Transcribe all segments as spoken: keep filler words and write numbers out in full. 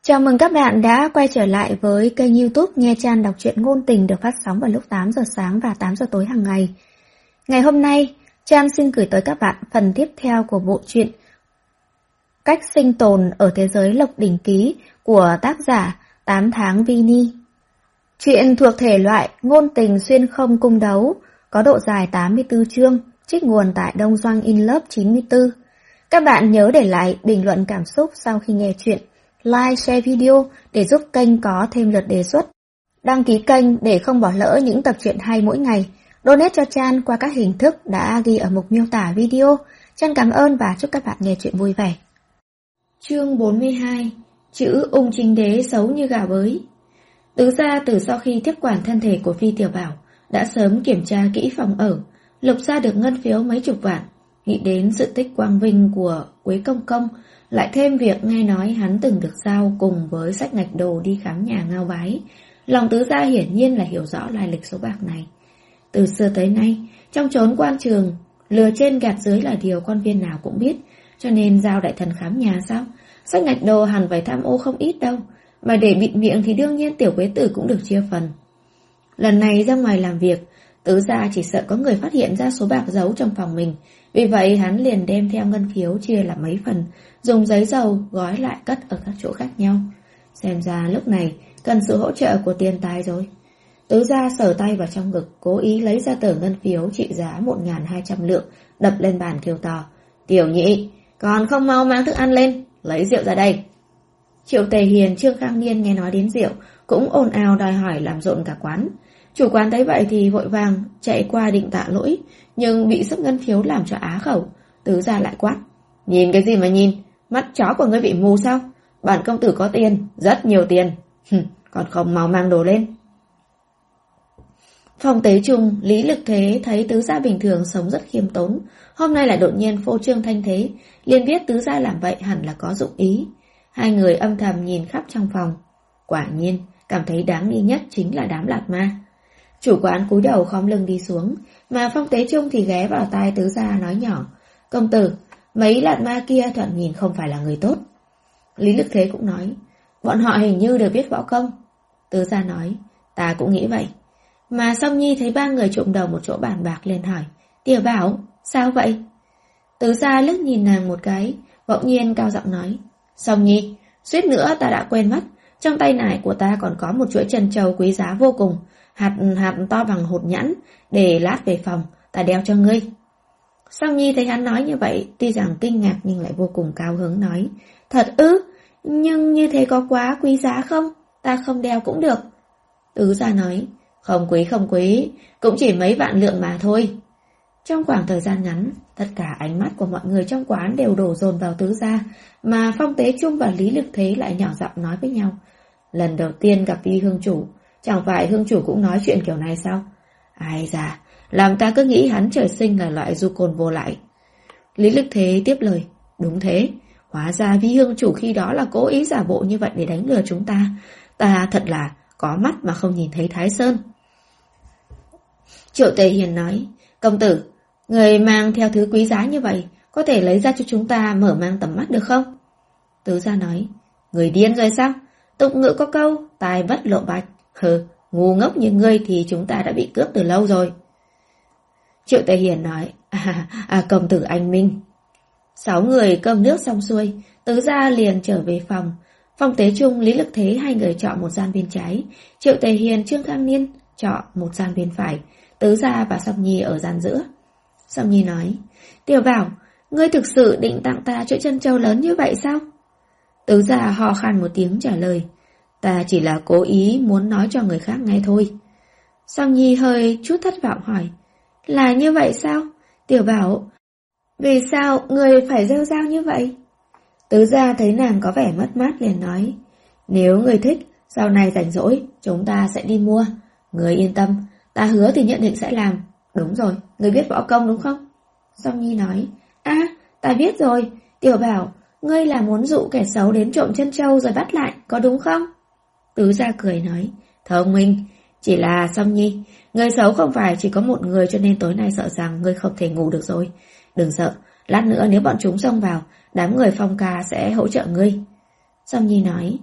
Chào mừng các bạn đã quay trở lại với kênh YouTube Nghe Chan đọc truyện ngôn tình được phát sóng vào lúc tám giờ sáng và tám giờ tối hàng ngày. Ngày hôm nay, Chan xin gửi tới các bạn phần tiếp theo của bộ truyện Cách sinh tồn ở thế giới Lộc Đỉnh Ký của tác giả tám tháng Vini. Truyện thuộc thể loại ngôn tình xuyên không cung đấu, có độ dài tám mươi tư chương, trích nguồn tại Đông Doanh In Love chín mươi tư. Các bạn nhớ để lại bình luận cảm xúc sau khi nghe truyện, like, share video để giúp kênh có thêm lượt đề xuất. Đăng ký kênh để không bỏ lỡ những tập truyện hay mỗi ngày. Donate cho Chan qua các hình thức đã ghi ở mục miêu tả video. Chan cảm ơn và chúc các bạn nghe truyện vui vẻ. Chương bốn mươi hai. Chữ ung chính đế xấu như gà bới. Tứ gia từ sau khi tiếp quản thân thể của Phi Tiểu Bảo đã sớm kiểm tra kỹ phòng ở, lục ra được ngân phiếu mấy chục vạn. Nghĩ đến sự tích quang vinh của Quế Công Công, lại thêm việc nghe nói hắn từng được giao cùng với Sách Ngạch Đồ đi khám nhà ngao bái, lòng tứ gia hiển nhiên là hiểu rõ lai lịch số bạc này. Từ xưa tới nay, trong chốn quan trường, lừa trên gạt dưới là điều quan viên nào cũng biết, cho nên giao đại thần khám nhà sao? Sách Ngạch Đồ hẳn phải tham ô không ít đâu, mà để bịt miệng thì đương nhiên Tiểu Quế Tử cũng được chia phần. Lần này ra ngoài làm việc, tứ gia chỉ sợ có người phát hiện ra số bạc giấu trong phòng mình, vì vậy hắn liền đem theo ngân phiếu chia làm mấy phần, dùng giấy dầu gói lại cất ở các chỗ khác nhau. Xem ra lúc này cần sự hỗ trợ của tiền tài rồi. Tứ gia sờ tay vào trong ngực, cố ý lấy ra tờ ngân phiếu trị giá một nghìn hai trăm lượng, đập lên bàn kêu to: "Tiểu Nhị, còn không mau mang thức ăn lên, lấy rượu ra đây." Triệu Tề Hiền, Trương Khang Niên nghe nói đến rượu cũng ồn ào đòi hỏi làm rộn cả quán. Chủ quán thấy vậy thì vội vàng chạy qua định tạ lỗi, nhưng bị sấp ngân phiếu làm cho á khẩu. Tứ gia lại quát: "Nhìn cái gì mà nhìn, mắt chó của ngươi bị mù sao? Bản công tử có tiền, rất nhiều tiền, còn không mau mang đồ lên." Phòng tế trung, Lý Lực Thế thấy tứ gia bình thường sống rất khiêm tốn, hôm nay lại đột nhiên phô trương thanh thế, liền biết tứ gia làm vậy hẳn là có dụng ý. Hai người âm thầm nhìn khắp trong phòng, quả nhiên cảm thấy đáng nghi nhất chính là đám lạt ma. Chủ quán cúi đầu khom lưng đi xuống, mà Phong Tế Trung thì ghé vào tai tứ gia nói nhỏ: "Công tử, mấy lạt ma kia thoạt nhìn không phải là người tốt." Lý Lực Thế cũng nói: "Bọn họ hình như đều biết võ công." Tứ gia nói: "Ta cũng nghĩ vậy." Mà Song Nhi thấy ba người trụm đầu một chỗ bàn bạc liền hỏi: "Tiểu Bảo, sao vậy?" Tứ gia liếc nhìn nàng một cái, bỗng nhiên cao giọng nói: "Song Nhi, suýt nữa ta đã quên mất, trong tay này của ta còn có một chuỗi trân châu quý giá vô cùng, hạt hạt to bằng hột nhãn, để lát về phòng ta đeo cho ngươi." Song Nhi thấy hắn nói như vậy, tuy rằng kinh ngạc nhưng lại vô cùng cao hứng nói: "Thật ư? Nhưng như thế có quá quý giá không? Ta không đeo cũng được." Tứ gia nói: "Không quý không quý, cũng chỉ mấy vạn lượng mà thôi." Trong khoảng thời gian ngắn, tất cả ánh mắt của mọi người trong quán đều đổ dồn vào tứ gia, mà Phong Tế Trung và Lý Lực Thế lại nhỏ giọng nói với nhau: "Lần đầu tiên gặp Vi hương chủ, chẳng phải hương chủ cũng nói chuyện kiểu này sao? Ai da, làm ta cứ nghĩ hắn trời sinh là loại du côn vô lại." Lý Lực Thế tiếp lời: "Đúng thế, hóa ra Vi hương chủ khi đó là cố ý giả bộ như vậy để đánh lừa chúng ta. Ta thật là có mắt mà không nhìn thấy Thái Sơn." Triệu Tề Hiền nói: "Công tử, người mang theo thứ quý giá như vậy, có thể lấy ra cho chúng ta mở mang tầm mắt được không?" Tứ gia nói: "Người điên rồi sao? Tục ngữ có câu tài bất lộ bạch. Hừ, ngu ngốc như ngươi thì chúng ta đã bị cướp từ lâu rồi." Triệu Tề Hiền nói: À, à công tử anh minh." Sáu người cơm nước xong xuôi, tứ gia liền trở về phòng. Phong Tế Trung, Lý Lực Thế hai người chọn một gian bên trái, Triệu Tề Hiền, Trương Khang Niên chọn một gian bên phải, tứ gia và Song Nhi ở gian giữa. Song Nhi nói: "Tiểu Bảo, ngươi thực sự định tặng ta chuỗi trân châu lớn như vậy sao?" Tứ gia ho khan một tiếng trả lời: "Ta chỉ là cố ý muốn nói cho người khác nghe thôi." Song Nhi hơi chút thất vọng hỏi: "Là như vậy sao? Tiểu Bảo, vì sao người phải rêu rao như vậy?" Tứ gia thấy nàng có vẻ mất mát liền nói: "Nếu người thích, sau này rảnh rỗi chúng ta sẽ đi mua. Người yên tâm, ta hứa thì nhất định sẽ làm. Đúng rồi, người biết võ công đúng không?" Song Nhi nói: "À, ta biết rồi. Tiểu Bảo, ngươi là muốn dụ kẻ xấu đến trộm chân châu rồi bắt lại, có đúng không?" Tứ gia cười nói: "Thông minh, chỉ là Song Nhi, người xấu không phải chỉ có một người, cho nên tối nay sợ rằng ngươi không thể ngủ được rồi. Đừng sợ, lát nữa nếu bọn chúng xông vào, đám người Phong ca sẽ hỗ trợ ngươi." Song Nhi nói: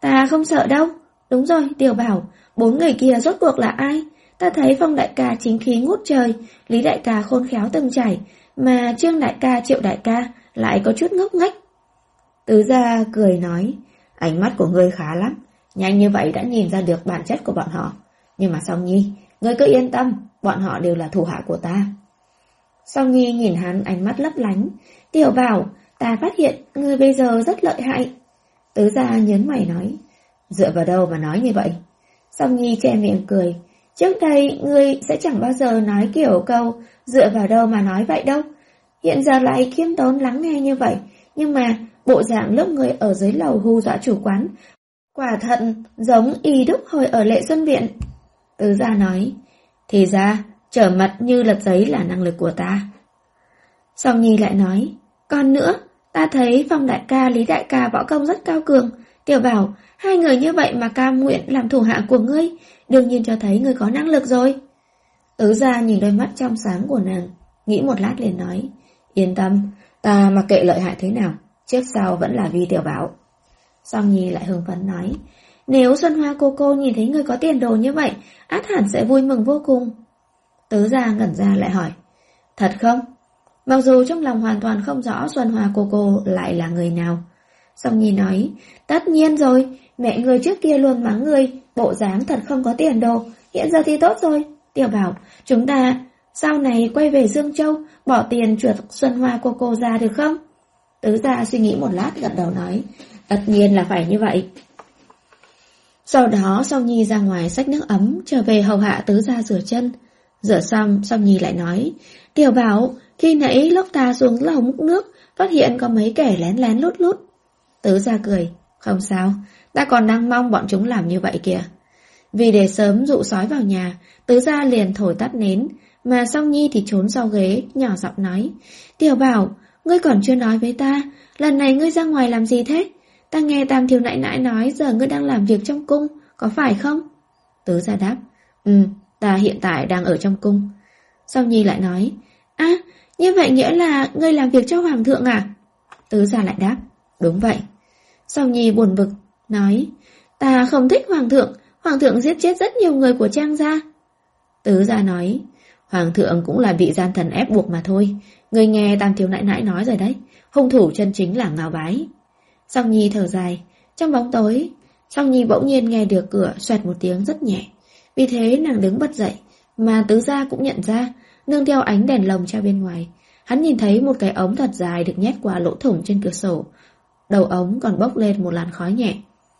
Ta không sợ đâu. Đúng rồi, Tiểu Bảo, bốn người kia rốt cuộc là ai? Ta thấy Phong đại ca chính khí ngút trời, Lý đại ca khôn khéo từng trải, mà Trương đại ca, Triệu đại ca lại có chút ngốc nghếch. Tứ gia cười nói, ánh mắt của ngươi khá lắm, nhanh như vậy đã nhìn ra được bản chất của bọn họ. Nhưng mà Song Nhi, ngươi cứ yên tâm, bọn họ đều là thủ hạ của ta. Song Nhi nhìn hắn ánh mắt lấp lánh. Tiểu Bảo, ta phát hiện ngươi bây giờ rất lợi hại. Tứ gia nhớn mày nói, dựa vào đâu mà nói như vậy? Song Nhi che miệng cười, trước đây ngươi sẽ chẳng bao giờ nói kiểu câu dựa vào đâu mà nói vậy đâu. Hiện giờ lại khiêm tốn lắng nghe như vậy, nhưng mà bộ dạng lúc ngươi ở dưới lầu hù dọa chủ quán, quả thật giống y đúc hồi ở Lệ Xuân Viện. Tứ gia nói, thì ra trở mặt như lật giấy là năng lực của ta. Song Nhi lại nói, còn nữa, ta thấy Phong đại ca, Lý đại ca võ công rất cao cường. Tiểu Bảo, hai người như vậy mà cam nguyện làm thủ hạ của ngươi, đương nhiên cho thấy ngươi có năng lực rồi. Tứ gia nhìn đôi mắt trong sáng của nàng, nghĩ một lát liền nói, yên tâm, ta mặc kệ lợi hại thế nào, trước sau vẫn là vì Tiểu Bảo. Song Nhi lại hưng phấn nói, nếu Xuân Hoa cô cô nhìn thấy ngươi có tiền đồ như vậy, át hẳn sẽ vui mừng vô cùng. Tứ gia ngẩn ra lại hỏi, thật không? Mặc dù trong lòng hoàn toàn không rõ Xuân Hoa cô cô lại là người nào. Song Nhi nói, tất nhiên rồi, mẹ người trước kia luôn mắng ngươi, bộ dáng thật không có tiền đồ, hiện giờ thì tốt rồi. Tiểu Bảo, chúng ta sau này quay về Dương Châu, bỏ tiền chuộc Xuân Hoa cô cô ra được không? Tứ gia suy nghĩ một lát gật đầu nói, tất nhiên là phải như vậy. Sau đó Song Nhi ra ngoài xách nước ấm, trở về hầu hạ tứ gia rửa chân. Rửa xong, Song Nhi lại nói, Tiểu Bảo, khi nãy lúc ta xuống lầu múc nước, phát hiện có mấy kẻ lén lén lút lút. Tứ gia cười, không sao, ta còn đang mong bọn chúng làm như vậy kìa. Vì để sớm dụ sói vào nhà, tứ gia liền thổi tắt nến, mà Song Nhi thì trốn sau ghế, nhỏ giọng nói, Tiểu Bảo, ngươi còn chưa nói với ta, lần này ngươi ra ngoài làm gì thế? Ta nghe Tam thiếu nãi nãi nói giờ ngươi đang làm việc trong cung, có phải không? Tứ gia đáp, ừ, ta hiện tại đang ở trong cung. Song Nhi lại nói, à, như vậy nghĩa là ngươi làm việc cho Hoàng thượng à? Tứ gia lại đáp, đúng vậy. Song Nhi buồn bực, nói, ta không thích Hoàng thượng, Hoàng thượng giết chết rất nhiều người của Trang gia. Tứ gia nói, Hoàng thượng cũng là bị gian thần ép buộc mà thôi. Ngươi nghe Tam thiếu nãi nãi nói rồi đấy, hung thủ chân chính là Ngao Bái. Song Nhi thở dài, trong bóng tối, Song Nhi bỗng nhiên nghe được cửa xoẹt một tiếng rất nhẹ. Vì thế nàng đứng bật dậy, mà tứ gia cũng nhận ra, nương theo ánh đèn lồng treo bên ngoài. Hắn nhìn thấy một cái ống thật dài được nhét qua lỗ thủng trên cửa sổ. Đầu ống còn bốc lên một làn khói nhẹ.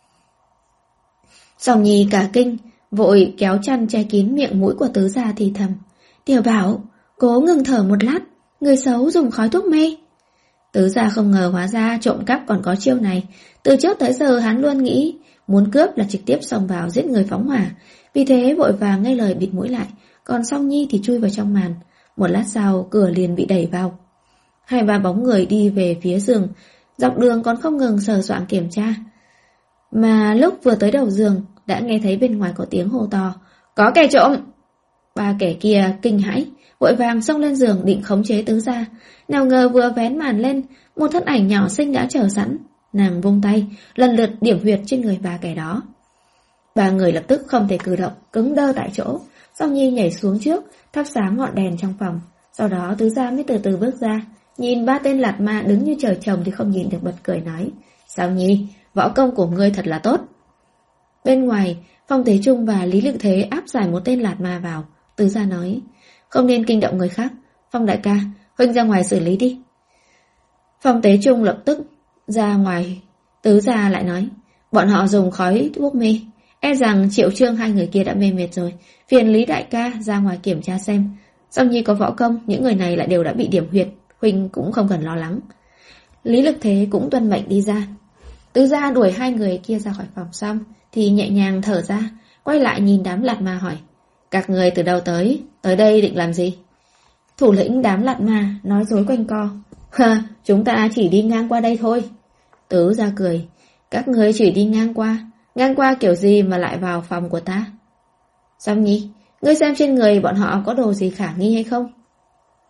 Song Nhi cả kinh, vội kéo chăn che kín miệng mũi của tứ gia thì thầm, Tiểu Bảo, cố ngừng thở một lát, người xấu dùng khói thuốc mê. Tứ gia không ngờ hóa ra trộm cắp còn có chiêu này. Từ trước tới giờ hắn luôn nghĩ muốn cướp là trực tiếp xông vào giết người phóng hỏa, vì thế vội vàng nghe lời bịt mũi lại. Còn Song Nhi thì chui vào trong màn. Một lát sau cửa liền bị đẩy vào. Hai ba bóng người đi về phía giường, dọc đường còn không ngừng sờ soạng kiểm tra. Mà lúc vừa tới đầu giường đã nghe thấy bên ngoài có tiếng hô to, có kẻ trộm. Ba kẻ kia kinh hãi, vội vàng xông lên giường định khống chế tứ gia. Nào ngờ vừa vén màn lên, một thân ảnh nhỏ xinh đã chờ sẵn. Nàng vung tay, lần lượt điểm huyệt trên người ba kẻ đó. Ba người lập tức không thể cử động, cứng đơ tại chỗ. Song Nhi nhảy xuống trước, thắp sáng ngọn đèn trong phòng. Sau đó tứ gia mới từ từ bước ra, nhìn ba tên lạt ma đứng như trời trồng thì không nhìn được bật cười nói, Song Nhi, võ công của ngươi thật là tốt. Bên ngoài, Phong Tế Trung và Lý Lực Thế áp giải một tên lạt ma vào. Tứ gia nói, không nên kinh động người khác. Phong đại ca, huynh ra ngoài xử lý đi. Phong Tế Trung lập tức ra ngoài. Tứ gia lại nói, bọn họ dùng khói thuốc mê, e rằng Triệu Trương hai người kia đã mê mệt rồi, phiền Lý đại ca ra ngoài kiểm tra xem. Song Nhi có võ công, những người này lại đều đã bị điểm huyệt, huynh cũng không cần lo lắng. Lý Lực Thế cũng tuân mệnh đi ra. Tứ gia đuổi hai người kia ra khỏi phòng xong thì nhẹ nhàng thở ra, quay lại nhìn đám lạt ma hỏi, các người từ đâu tới, tới đây định làm gì? Thủ lĩnh đám lạt ma nói dối quanh co, ha, chúng ta chỉ đi ngang qua đây thôi. Tứ gia cười, các người chỉ đi ngang qua, ngang qua kiểu gì mà lại vào phòng của ta? Song Nhi, ngươi xem trên người bọn họ có đồ gì khả nghi hay không?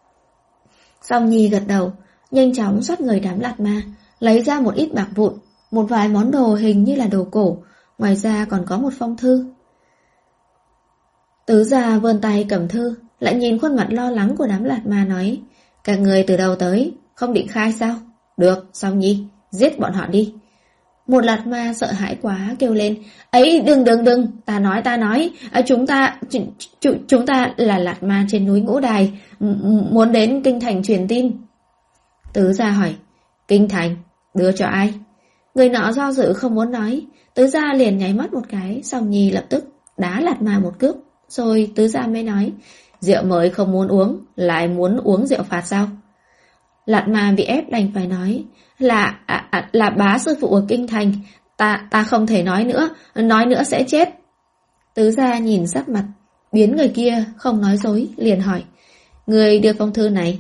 Song Nhi gật đầu, nhanh chóng xoát người đám lạt ma, lấy ra một ít bạc vụn, một vài món đồ hình như là đồ cổ, ngoài ra còn có một phong thư. Tứ gia vươn tay cầm thư, lại nhìn khuôn mặt lo lắng của đám lạt ma nói, các người từ đâu tới, không định khai sao? Được, Song Nhi, giết bọn họ đi. Một lạt ma sợ hãi quá kêu lên, ấy đừng đừng đừng, ta nói ta nói, à, chúng ta ch ch chúng ta là lạt ma trên núi Ngũ Đài, muốn đến kinh thành truyền tin. Tứ gia hỏi, kinh thành, đưa cho ai? Người nọ do dự không muốn nói, tứ gia liền nháy mắt một cái, Song Nhi lập tức đá lạt ma một cước, rồi tứ gia mới nói, rượu mới không muốn uống, lại muốn uống rượu phạt sao? Lạt ma bị ép đành phải nói, là à, à, là bá sư phụ ở kinh thành, ta ta không thể nói nữa, nói nữa sẽ chết. Tứ gia nhìn sắc mặt biến người kia không nói dối, liền hỏi, người đưa phong thư này?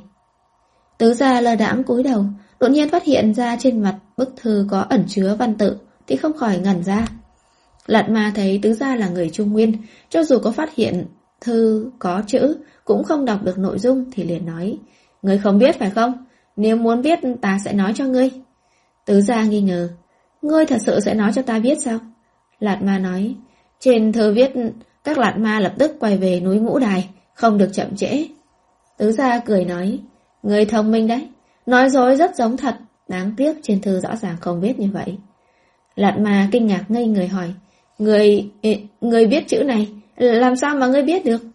Tứ gia lơ đãng cúi đầu, đột nhiên phát hiện ra trên mặt bức thư có ẩn chứa văn tự, thì không khỏi ngẩn ra. Lạt ma thấy tứ gia là người Trung Nguyên, cho dù có phát hiện thư có chữ, cũng không đọc được nội dung, thì liền nói, ngươi không biết phải không? Nếu muốn biết ta sẽ nói cho ngươi. Tứ gia nghi ngờ, ngươi thật sự sẽ nói cho ta biết sao? Lạt ma nói, trên thư viết các lạt ma lập tức quay về núi Ngũ Đài, không được chậm trễ. Tứ gia cười nói, ngươi thông minh đấy, nói dối rất giống thật, đáng tiếc trên thư rõ ràng không viết như vậy. Lạt ma kinh ngạc ngây người hỏi, Người, người biết chữ này, làm sao mà ngươi biết được?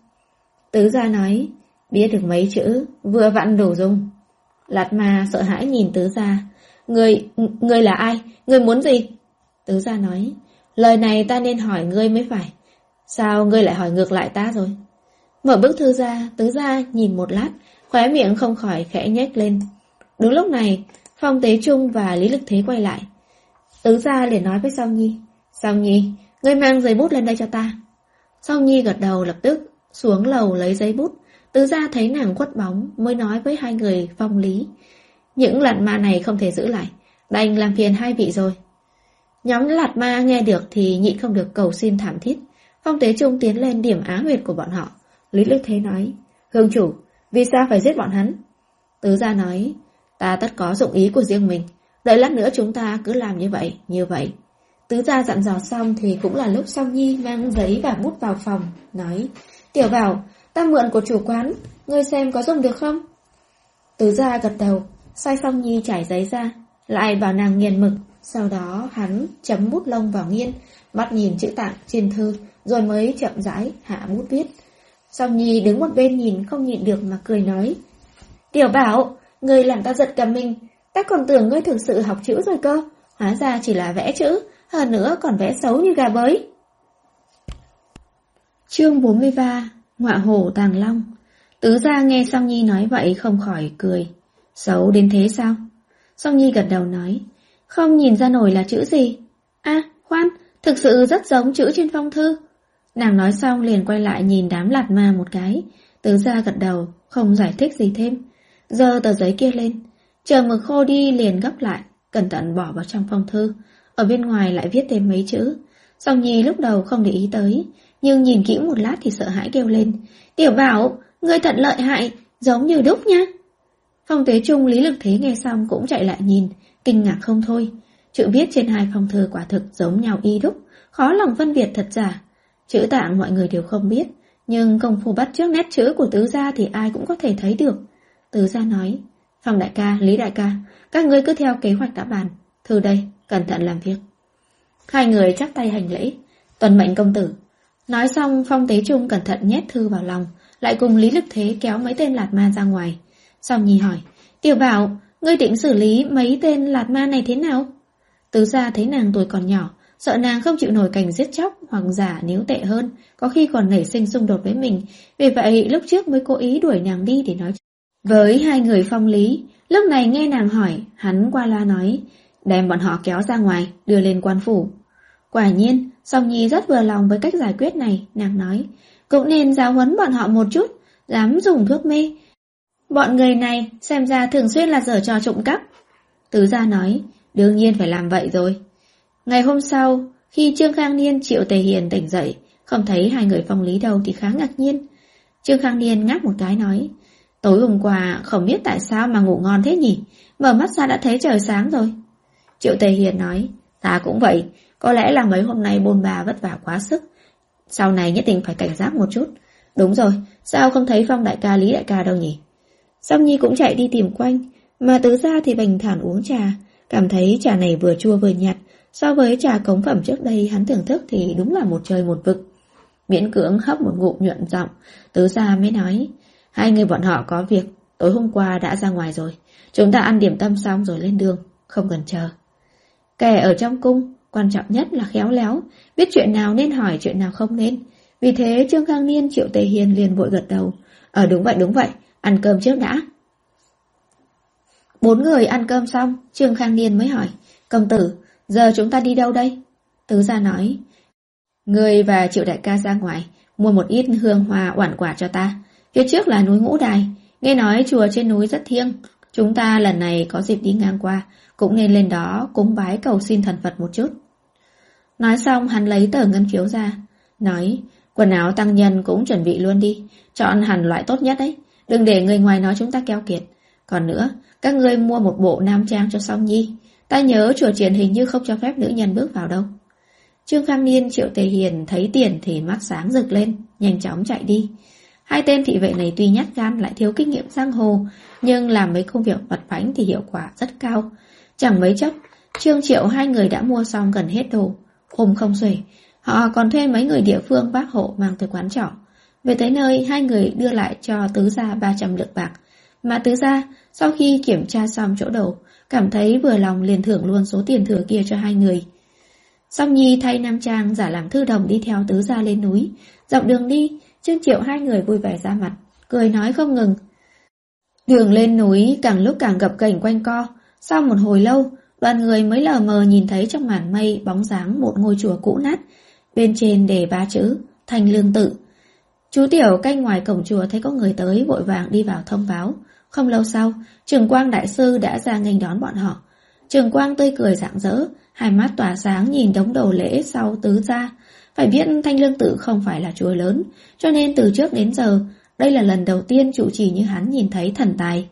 Tứ gia nói, biết được mấy chữ, vừa vặn đủ dùng. Lạt ma sợ hãi nhìn tứ gia, Người, người là ai? Người muốn gì? Tứ gia nói, lời này ta nên hỏi ngươi mới phải. Sao ngươi lại hỏi ngược lại ta rồi? Mở bức thư ra, tứ gia nhìn một lát, khóe miệng không khỏi khẽ nhếch lên. Đúng lúc này, Phong Tế Trung và Lý Lực Thế quay lại. Tứ gia liền nói với Song Nhi, Song Nhi, ngươi mang giấy bút lên đây cho ta. Song Nhi gật đầu lập tức, xuống lầu lấy giấy bút. Tứ gia thấy nàng khuất bóng, mới nói với hai người Phong Lý, những lạt ma này không thể giữ lại, đành làm phiền hai vị rồi. Nhóm lạt ma nghe được thì nhịn không được cầu xin thảm thiết. Phong Tế Trung tiến lên điểm á huyệt của bọn họ. Lý Lực Thế nói, Hương chủ, vì sao phải giết bọn hắn? Tứ gia nói, ta tất có dụng ý của riêng mình, đợi lát nữa chúng ta cứ làm như vậy, như vậy. Tứ gia dặn dò xong thì cũng là lúc Song Nhi mang giấy và bút vào phòng, nói, Tiểu Bảo, ta mượn của chủ quán, ngươi xem có dùng được không? Tứ gia gật đầu, sai Song Nhi trải giấy ra, lại bảo nàng nghiền mực, sau đó hắn chấm bút lông vào nghiên, mắt nhìn chữ tạng trên thư, rồi mới chậm rãi hạ bút viết. Song Nhi đứng một bên nhìn không nhịn được mà cười nói, Tiểu Bảo, ngươi làm ta giật cả mình, ta còn tưởng ngươi thực sự học chữ rồi cơ, hóa ra chỉ là vẽ chữ, hơn nữa còn vẽ xấu như gà bới. Chương bốn mươi ba, Ngọa Hổ Tàng Long. Tứ gia nghe Song Nhi nói vậy không khỏi cười, xấu đến thế sao? Song Nhi gật đầu nói, không nhìn ra nổi là chữ gì. À, khoan, thực sự rất giống chữ trên phong thư. Nàng nói xong liền quay lại nhìn đám lạt ma một cái. Tứ gia gật đầu, không giải thích gì thêm. Giơ tờ giấy kia lên, chờ mực khô đi liền gấp lại, cẩn thận bỏ vào trong phong thư. Ở bên ngoài lại viết thêm mấy chữ. Song Nhi lúc đầu không để ý tới, nhưng nhìn kỹ một lát thì sợ hãi kêu lên, Tiểu Bảo, ngươi thật lợi hại, giống như đúc nha. Phong Tế Trung Lý Lực Thế nghe xong cũng chạy lại nhìn, kinh ngạc không thôi. Chữ viết trên hai phong thư quả thực giống nhau y đúc, khó lòng phân biệt thật giả. Chữ tạng mọi người đều không biết, nhưng công phu bắt chước nét chữ của tứ gia thì ai cũng có thể thấy được. Tứ gia nói, Phong đại ca, Lý đại ca, các ngươi cứ theo kế hoạch đã bàn, thư đây, cẩn thận làm việc. Hai người chắp tay hành lễ, tuân mệnh công tử. Nói xong Phong Tế Trung cẩn thận nhét thư vào lòng, lại cùng Lý Lực Thế kéo mấy tên lạt ma ra ngoài. Song Nhi hỏi, Tiểu Bảo, ngươi định xử lý mấy tên lạt ma này thế nào? Tứ gia thấy nàng tuổi còn nhỏ, sợ nàng không chịu nổi cảnh giết chóc, hoặc giả nếu tệ hơn, có khi còn nảy sinh xung đột với mình. Vì vậy lúc trước mới cố ý đuổi nàng đi để nói với hai người Phong Lý. Lúc này nghe nàng hỏi, hắn qua loa nói, đem bọn họ kéo ra ngoài, đưa lên quan phủ. Quả nhiên, Song Nhi rất vừa lòng với cách giải quyết này, nàng nói, cũng nên giáo huấn bọn họ một chút, dám dùng thuốc mê. Bọn người này xem ra thường xuyên là giở trò trộm cắp. Tứ gia nói, đương nhiên phải làm vậy rồi. Ngày hôm sau, khi Trương Khang Niên Triệu Tề Hiền tỉnh dậy, không thấy hai người Phong Lý đâu thì khá ngạc nhiên. Trương Khang Niên ngáp một cái nói, tối hôm qua không biết tại sao mà ngủ ngon thế nhỉ, mở mắt ra đã thấy trời sáng rồi. Triệu Tề Hiền nói, Ta cũng vậy, có lẽ là mấy hôm nay bôn ba vất vả quá sức. Sau này nhất định phải cảnh giác một chút. Đúng rồi, sao không thấy Phong đại ca Lý đại ca đâu nhỉ? Song Nhi cũng chạy đi tìm quanh, mà Tứ Gia thì bình thản uống trà, cảm thấy trà này vừa chua vừa nhạt, so với trà cống phẩm trước đây hắn thưởng thức thì đúng là một trời một vực. Miễn cưỡng hấp một ngụm nhuận giọng, Tứ Gia mới nói, hai người bọn họ có việc, tối hôm qua đã ra ngoài rồi, chúng ta ăn điểm tâm xong rồi lên đường, không cần chờ. Kẻ ở trong cung, quan trọng nhất là khéo léo, biết chuyện nào nên hỏi, chuyện nào không nên. Vì thế Trương Khang Niên, Triệu Tề Hiền liền vội gật đầu. Ờ đúng vậy đúng vậy, ăn cơm trước đã. Bốn người ăn cơm xong, Trương Khang Niên mới hỏi, công tử, giờ chúng ta đi đâu đây? Tứ Gia nói, người và Triệu đại ca ra ngoài, mua một ít hương hoa oản quả cho ta. Phía trước là núi Ngũ Đài, nghe nói chùa trên núi rất thiêng. Chúng ta lần này có dịp đi ngang qua, cũng nên lên đó cúng bái cầu xin thần Phật một chút. Nói xong hắn lấy tờ ngân phiếu ra, nói, quần áo tăng nhân cũng chuẩn bị luôn đi, chọn hẳn loại tốt nhất đấy, đừng để người ngoài nói chúng ta keo kiệt. Còn nữa, các ngươi mua một bộ nam trang cho Song Nhi, ta nhớ chùa triển hình như không cho phép nữ nhân bước vào đâu. Trương Khang Niên, Triệu Tề Hiền thấy tiền thì mắt sáng rực lên, nhanh chóng chạy đi. Hai tên thị vệ này tuy nhát gan lại thiếu kinh nghiệm giang hồ, nhưng làm mấy công việc vặt vãnh thì hiệu quả rất cao. Chẳng mấy chốc, Trương Triệu hai người đã mua xong gần hết đồ, ôm không xuể. Họ còn thuê mấy người địa phương vác hộ mang tới quán trọ. Về tới nơi, hai người đưa lại cho Tứ Gia ba trăm lượng bạc. Mà Tứ Gia, sau khi kiểm tra xong chỗ đồ, cảm thấy vừa lòng liền thưởng luôn số tiền thừa kia cho hai người. Song Nhi thay nam trang giả làm thư đồng đi theo Tứ Gia lên núi. Dọc đường đi, Trương Triệu hai người vui vẻ ra mặt, cười nói không ngừng. Đường lên núi càng lúc càng gập ghềnh quanh co. Sau một hồi lâu, đoàn người mới lờ mờ nhìn thấy trong màn mây bóng dáng một ngôi chùa cũ nát. Bên trên đề ba chữ Thanh Lương Tự. Chú Tiểu canh ngoài cổng chùa thấy có người tới, vội vàng đi vào thông báo. Không lâu sau, Trường Quang đại sư đã ra nghênh đón bọn họ. Trường Quang tươi cười rạng rỡ, hai mắt tỏa sáng nhìn đống đồ lễ sau Tứ Gia. Phải biết Thanh Lương Tự không phải là chùa lớn, cho nên từ trước đến giờ, đây là lần đầu tiên trụ trì như hắn nhìn thấy thần tài.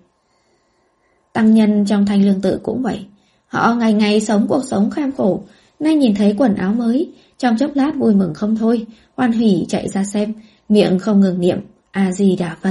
Tăng nhân trong Thanh Lương Tự cũng vậy. Họ ngày ngày sống cuộc sống kham khổ, nay nhìn thấy quần áo mới, trong chốc lát vui mừng không thôi, hoan hỉ chạy ra xem, miệng không ngừng niệm A Di Đà Phật.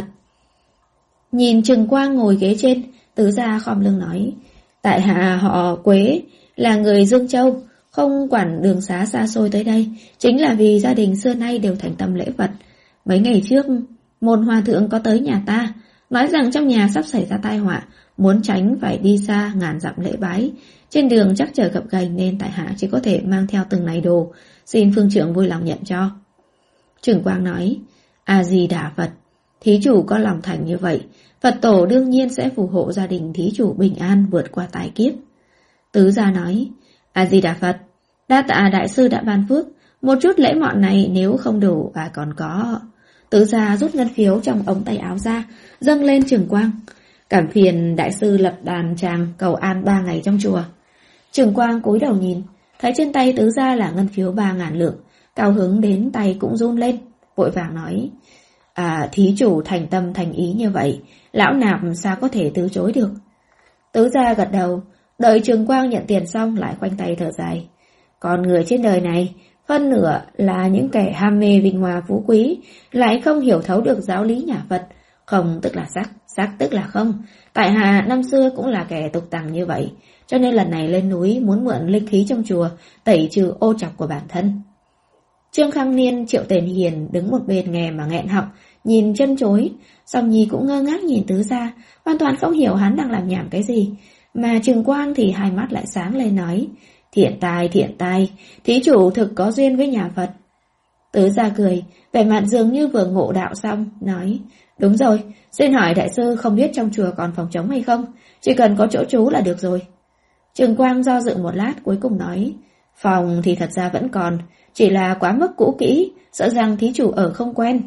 Nhìn Trừng Quang ngồi ghế trên, Tứ Gia khom lưng nói, tại hạ họ Quế, là người Dương Châu, không quản đường xá xa xôi tới đây, chính là vì gia đình xưa nay đều thành tâm lễ Phật. Mấy ngày trước, một hòa thượng có tới nhà ta, nói rằng trong nhà sắp xảy ra tai họa, muốn tránh phải đi xa ngàn dặm lễ bái. Trên đường chắc chở gập ghềnh nên tại hạ chỉ có thể mang theo từng này đồ, xin phương trưởng vui lòng nhận cho. Trừng Quang nói, A Di Đà Phật, thí chủ có lòng thành như vậy, Phật tổ đương nhiên sẽ phù hộ gia đình thí chủ bình an vượt qua tai kiếp. Tứ Gia nói, A Di Đà Phật, đa tạ đại sư đã ban phước, một chút lễ mọn này nếu không đủ và còn có. Tứ Gia rút ngân phiếu trong ống tay áo ra, dâng lên Trừng Quang. Cảm phiền đại sư lập đàn tràng cầu an ba ngày trong chùa. Trừng Quang cúi đầu nhìn, thấy trên tay Tứ Gia là ngân phiếu ba ngàn lượng, cao hứng đến tay cũng run lên, vội vàng nói, à thí chủ thành tâm thành ý như vậy, lão nạp sao có thể từ chối được. Tứ Gia gật đầu, đợi Trừng Quang nhận tiền xong lại khoanh tay thở dài. Con người trên đời này, phân nửa là những kẻ ham mê vinh hoa phú quý, lại không hiểu thấu được giáo lý nhà Phật. Không tức là sắc, sắc tức là không. Tại hạ năm xưa cũng là kẻ tục tằng như vậy, cho nên lần này lên núi muốn mượn linh khí trong chùa, tẩy trừ ô trọc của bản thân. Trương Khang Niên, Triệu Tề Hiền đứng một bên nghe mà nghẹn họng, nhìn chân chối. Song Nhi cũng ngơ ngác nhìn Tứ Gia, hoàn toàn không hiểu hắn đang làm nhảm cái gì. Mà Trừng Quang thì hai mắt lại sáng lên nói, thiện tài, thiện tài, thí chủ thực có duyên với nhà Phật. Tứ Gia cười, vẻ mặt dường như vừa ngộ đạo xong, nói, đúng rồi, xin hỏi đại sư không biết trong chùa còn phòng trống hay không, chỉ cần có chỗ trú là được rồi. Trừng Quang do dự một lát cuối cùng nói, phòng thì thật ra vẫn còn, chỉ là quá mức cũ kỹ, sợ rằng thí chủ ở không quen.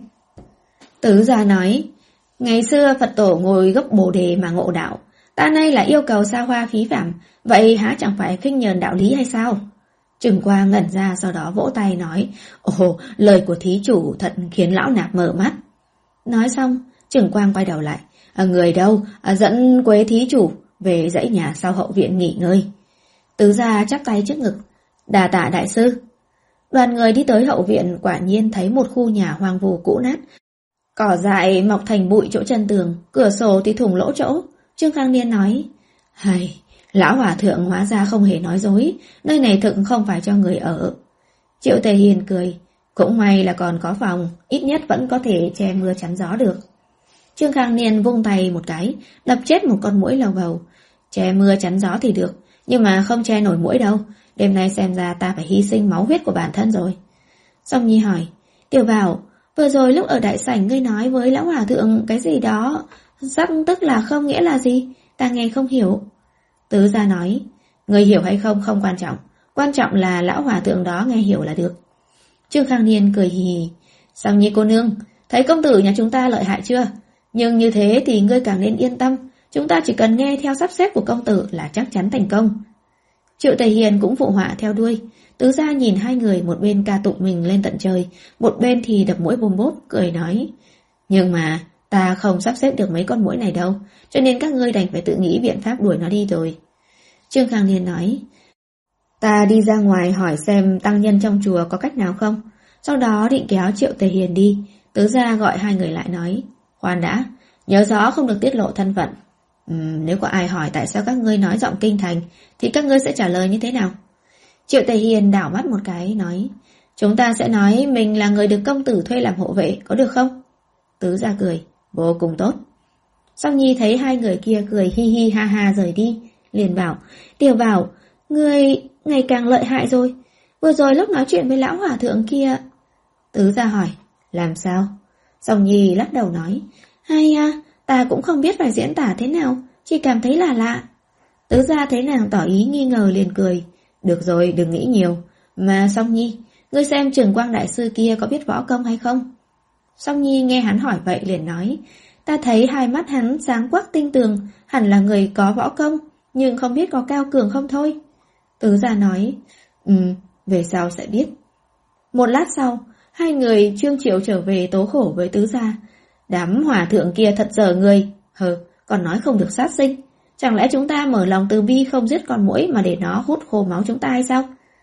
Tứ Gia nói, ngày xưa Phật tổ ngồi gốc Bồ Đề mà ngộ đạo, ta nay là yêu cầu xa hoa phí phạm, vậy há chẳng phải khinh nhờn đạo lý hay sao? Trừng Quang ngẩn ra sau đó vỗ tay nói, ồ, lời của thí chủ thật khiến lão nạp mở mắt. Nói xong, Trừng Quang quay đầu lại, à, người đâu, à, dẫn Quế thí chủ về dãy nhà sau hậu viện nghỉ ngơi. Tứ Gia chắp tay trước ngực, Đà tạ đại sư. Đoàn người đi tới hậu viện, quả nhiên thấy một khu nhà hoang vu cũ nát. Cỏ dại mọc thành bụi chỗ chân tường, cửa sổ thì thủng lỗ chỗ. Trương Khang Niên nói, hay, lão hòa thượng hóa ra không hề nói dối, nơi này thực không phải cho người ở. Triệu Tề Hiền cười, cũng may là còn có phòng, ít nhất vẫn có thể che mưa chắn gió được. Trương Khang Niên vung tay một cái, đập chết một con muỗi lầu bầu. Che mưa chắn gió thì được, nhưng mà không che nổi muỗi đâu. Đêm nay xem ra ta phải hy sinh máu huyết của bản thân rồi. Song Nhi hỏi, Tiểu Bảo, vừa rồi lúc ở đại sảnh ngươi nói với lão hòa thượng cái gì đó, sắc tức là không nghĩa là gì? Ta nghe không hiểu. Tứ gia nói, ngươi hiểu hay không không quan trọng, quan trọng là lão hòa thượng đó nghe hiểu là được. Trương Khang Niên cười hì hì, Song Nhi cô nương, thấy công tử nhà chúng ta lợi hại chưa? Nhưng như thế thì ngươi càng nên yên tâm, chúng ta chỉ cần nghe theo sắp xếp của công tử là chắc chắn thành công. Triệu Tề Hiền cũng phụ họa theo đuôi. Tứ gia nhìn hai người, một bên ca tụng mình lên tận trời, một bên thì đập muỗi bôm bốp, cười nói, nhưng mà ta không sắp xếp được mấy con muỗi này đâu, cho nên các ngươi đành phải tự nghĩ biện pháp đuổi nó đi rồi. Trương Khang Niên nói, ta đi ra ngoài hỏi xem tăng nhân trong chùa có cách nào không. Sau đó định kéo Triệu Tề Hiền đi. Tứ gia gọi hai người lại nói, khoan đã, nhớ rõ không được tiết lộ thân phận. Uhm, nếu có ai hỏi tại sao các ngươi nói giọng kinh thành, thì các ngươi sẽ trả lời như thế nào? Triệu Tề Hiền đảo mắt một cái nói, chúng ta sẽ nói mình là người được công tử thuê làm hộ vệ, có được không? Tứ gia cười, vô cùng tốt. Song Nhi thấy hai người kia cười hi hi ha ha rời đi, liền bảo, Tiểu Bảo, ngươi ngày càng lợi hại rồi. Vừa rồi lúc nói chuyện với lão hòa thượng kia. Tứ gia hỏi, làm sao? Song Nhi lắc đầu nói, hay à, ta cũng không biết phải diễn tả thế nào, chỉ cảm thấy là lạ. Tứ gia thấy nàng tỏ ý nghi ngờ liền cười, được rồi, đừng nghĩ nhiều. Mà Song Nhi, ngươi xem Trường Quang đại sư kia có biết võ công hay không? Song Nhi nghe hắn hỏi vậy liền nói, ta thấy hai mắt hắn sáng quắc tinh tường, hẳn là người có võ công, nhưng không biết có cao cường không thôi. Tứ gia nói, Ừ, về sau sẽ biết. Một lát sau, hai người Trương Triệu trở về tố khổ với tứ gia. Đám hòa thượng kia thật dở người, hờ, còn nói không được sát sinh. Chẳng lẽ chúng ta mở lòng từ bi không giết con muỗi mà để nó hút khô máu chúng ta hay sao?